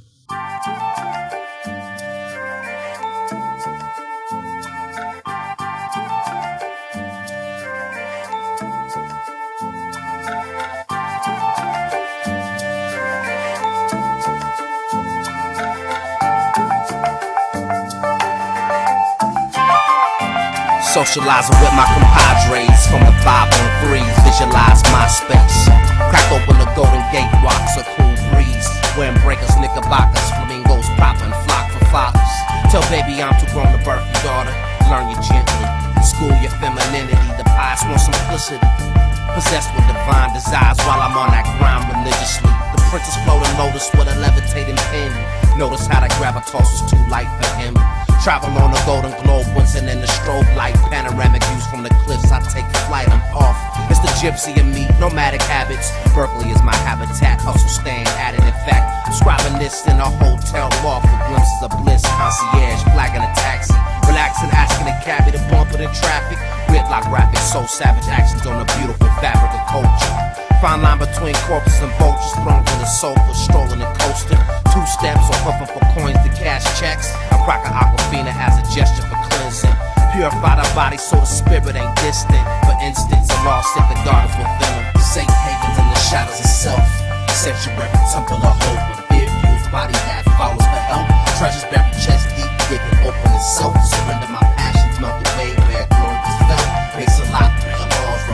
Socializing with my compadres from the five one threes. Visualize my space. Crack open the Golden Gate, rocks a cool breeze. Wearing breakers, knickerbockers, flamingos popping, flock for fathers. Tell baby I'm too grown to birth your daughter. Learn you gently. School your femininity. The pious want simplicity. Possessed with divine desires while I'm on that grind religiously. The princess floating lotus with a levitating pen. Notice how that gravitas was too light for him. Travel on the Golden Globe, Winston in the strobe light. Panoramic views from the cliffs, I take flight, I'm off. It's the gypsy in me, nomadic habits. Berkeley is my habitat, hustle staying at it. In fact, scribing this in a hotel loft with glimpses of bliss. Concierge, flagging a taxi. Relaxing, asking a cabbie to bump it in traffic. Gridlock graphics, so savage actions on the beautiful fabric of culture. Fine line between corpses and vultures, thrown on the sofa, strolling and coasting. Two steps or huffing for coins to cash checks. I crack a Aquafina as a gesture for cleansing. Purify the body so the spirit ain't distant. For instance, a lost at the gardens within them. Safe havens in the shadows of self. Sanctuary temple of hope. With fear fused body that follows for help. Treasures buried chest deep, digging open and self. Surrender my passions, melt away where glory is felt. Makes a lot of laws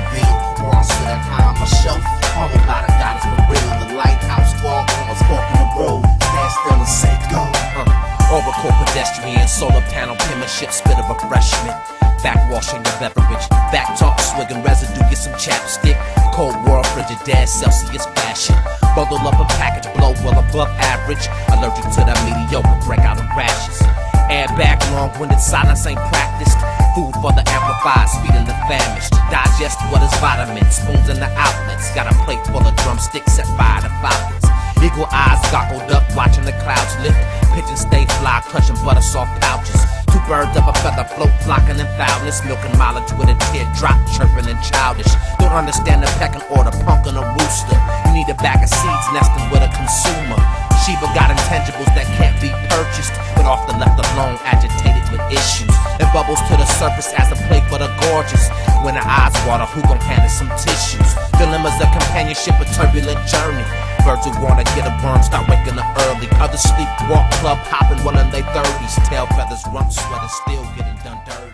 me in solar panel penmanship, spit of refreshment. Back washing your beverage, back talk, swigging residue, get some chapstick. Cold world, frigid dad, Celsius fashion. Bundle up a package, blow well above average. Allergic to that mediocre, break out in rashes. Add back, long-winded silence ain't practiced. Food for the amplified, feeding the famished. Digest what is vitamins, spoons in the outlets. Got a plate full of drumsticks, set fire to falcons. Eagle eyes goggled up, watching the clouds lift. Pigeons stay fly, crushing butter soft pouches. Two birds of a feather float, flocking in foulness. Milking mileage with a teardrop, chirping and childish. Don't understand the pecking order, punkin' a rooster. You need a bag of seeds, nesting with a consumer. Shiva got intangibles that can't be purchased, but often left alone, agitated with issues. It bubbles to the surface as a play for the gorgeous. When the eyes water, who gon' hand it some tissues? Dilemmas of companionship, a turbulent journey. Birds who wanna get a worm, start waking up early. Others sleep, walk, club, hopping, well in their thirties. Tail feathers, rump, sweating, still getting done dirty.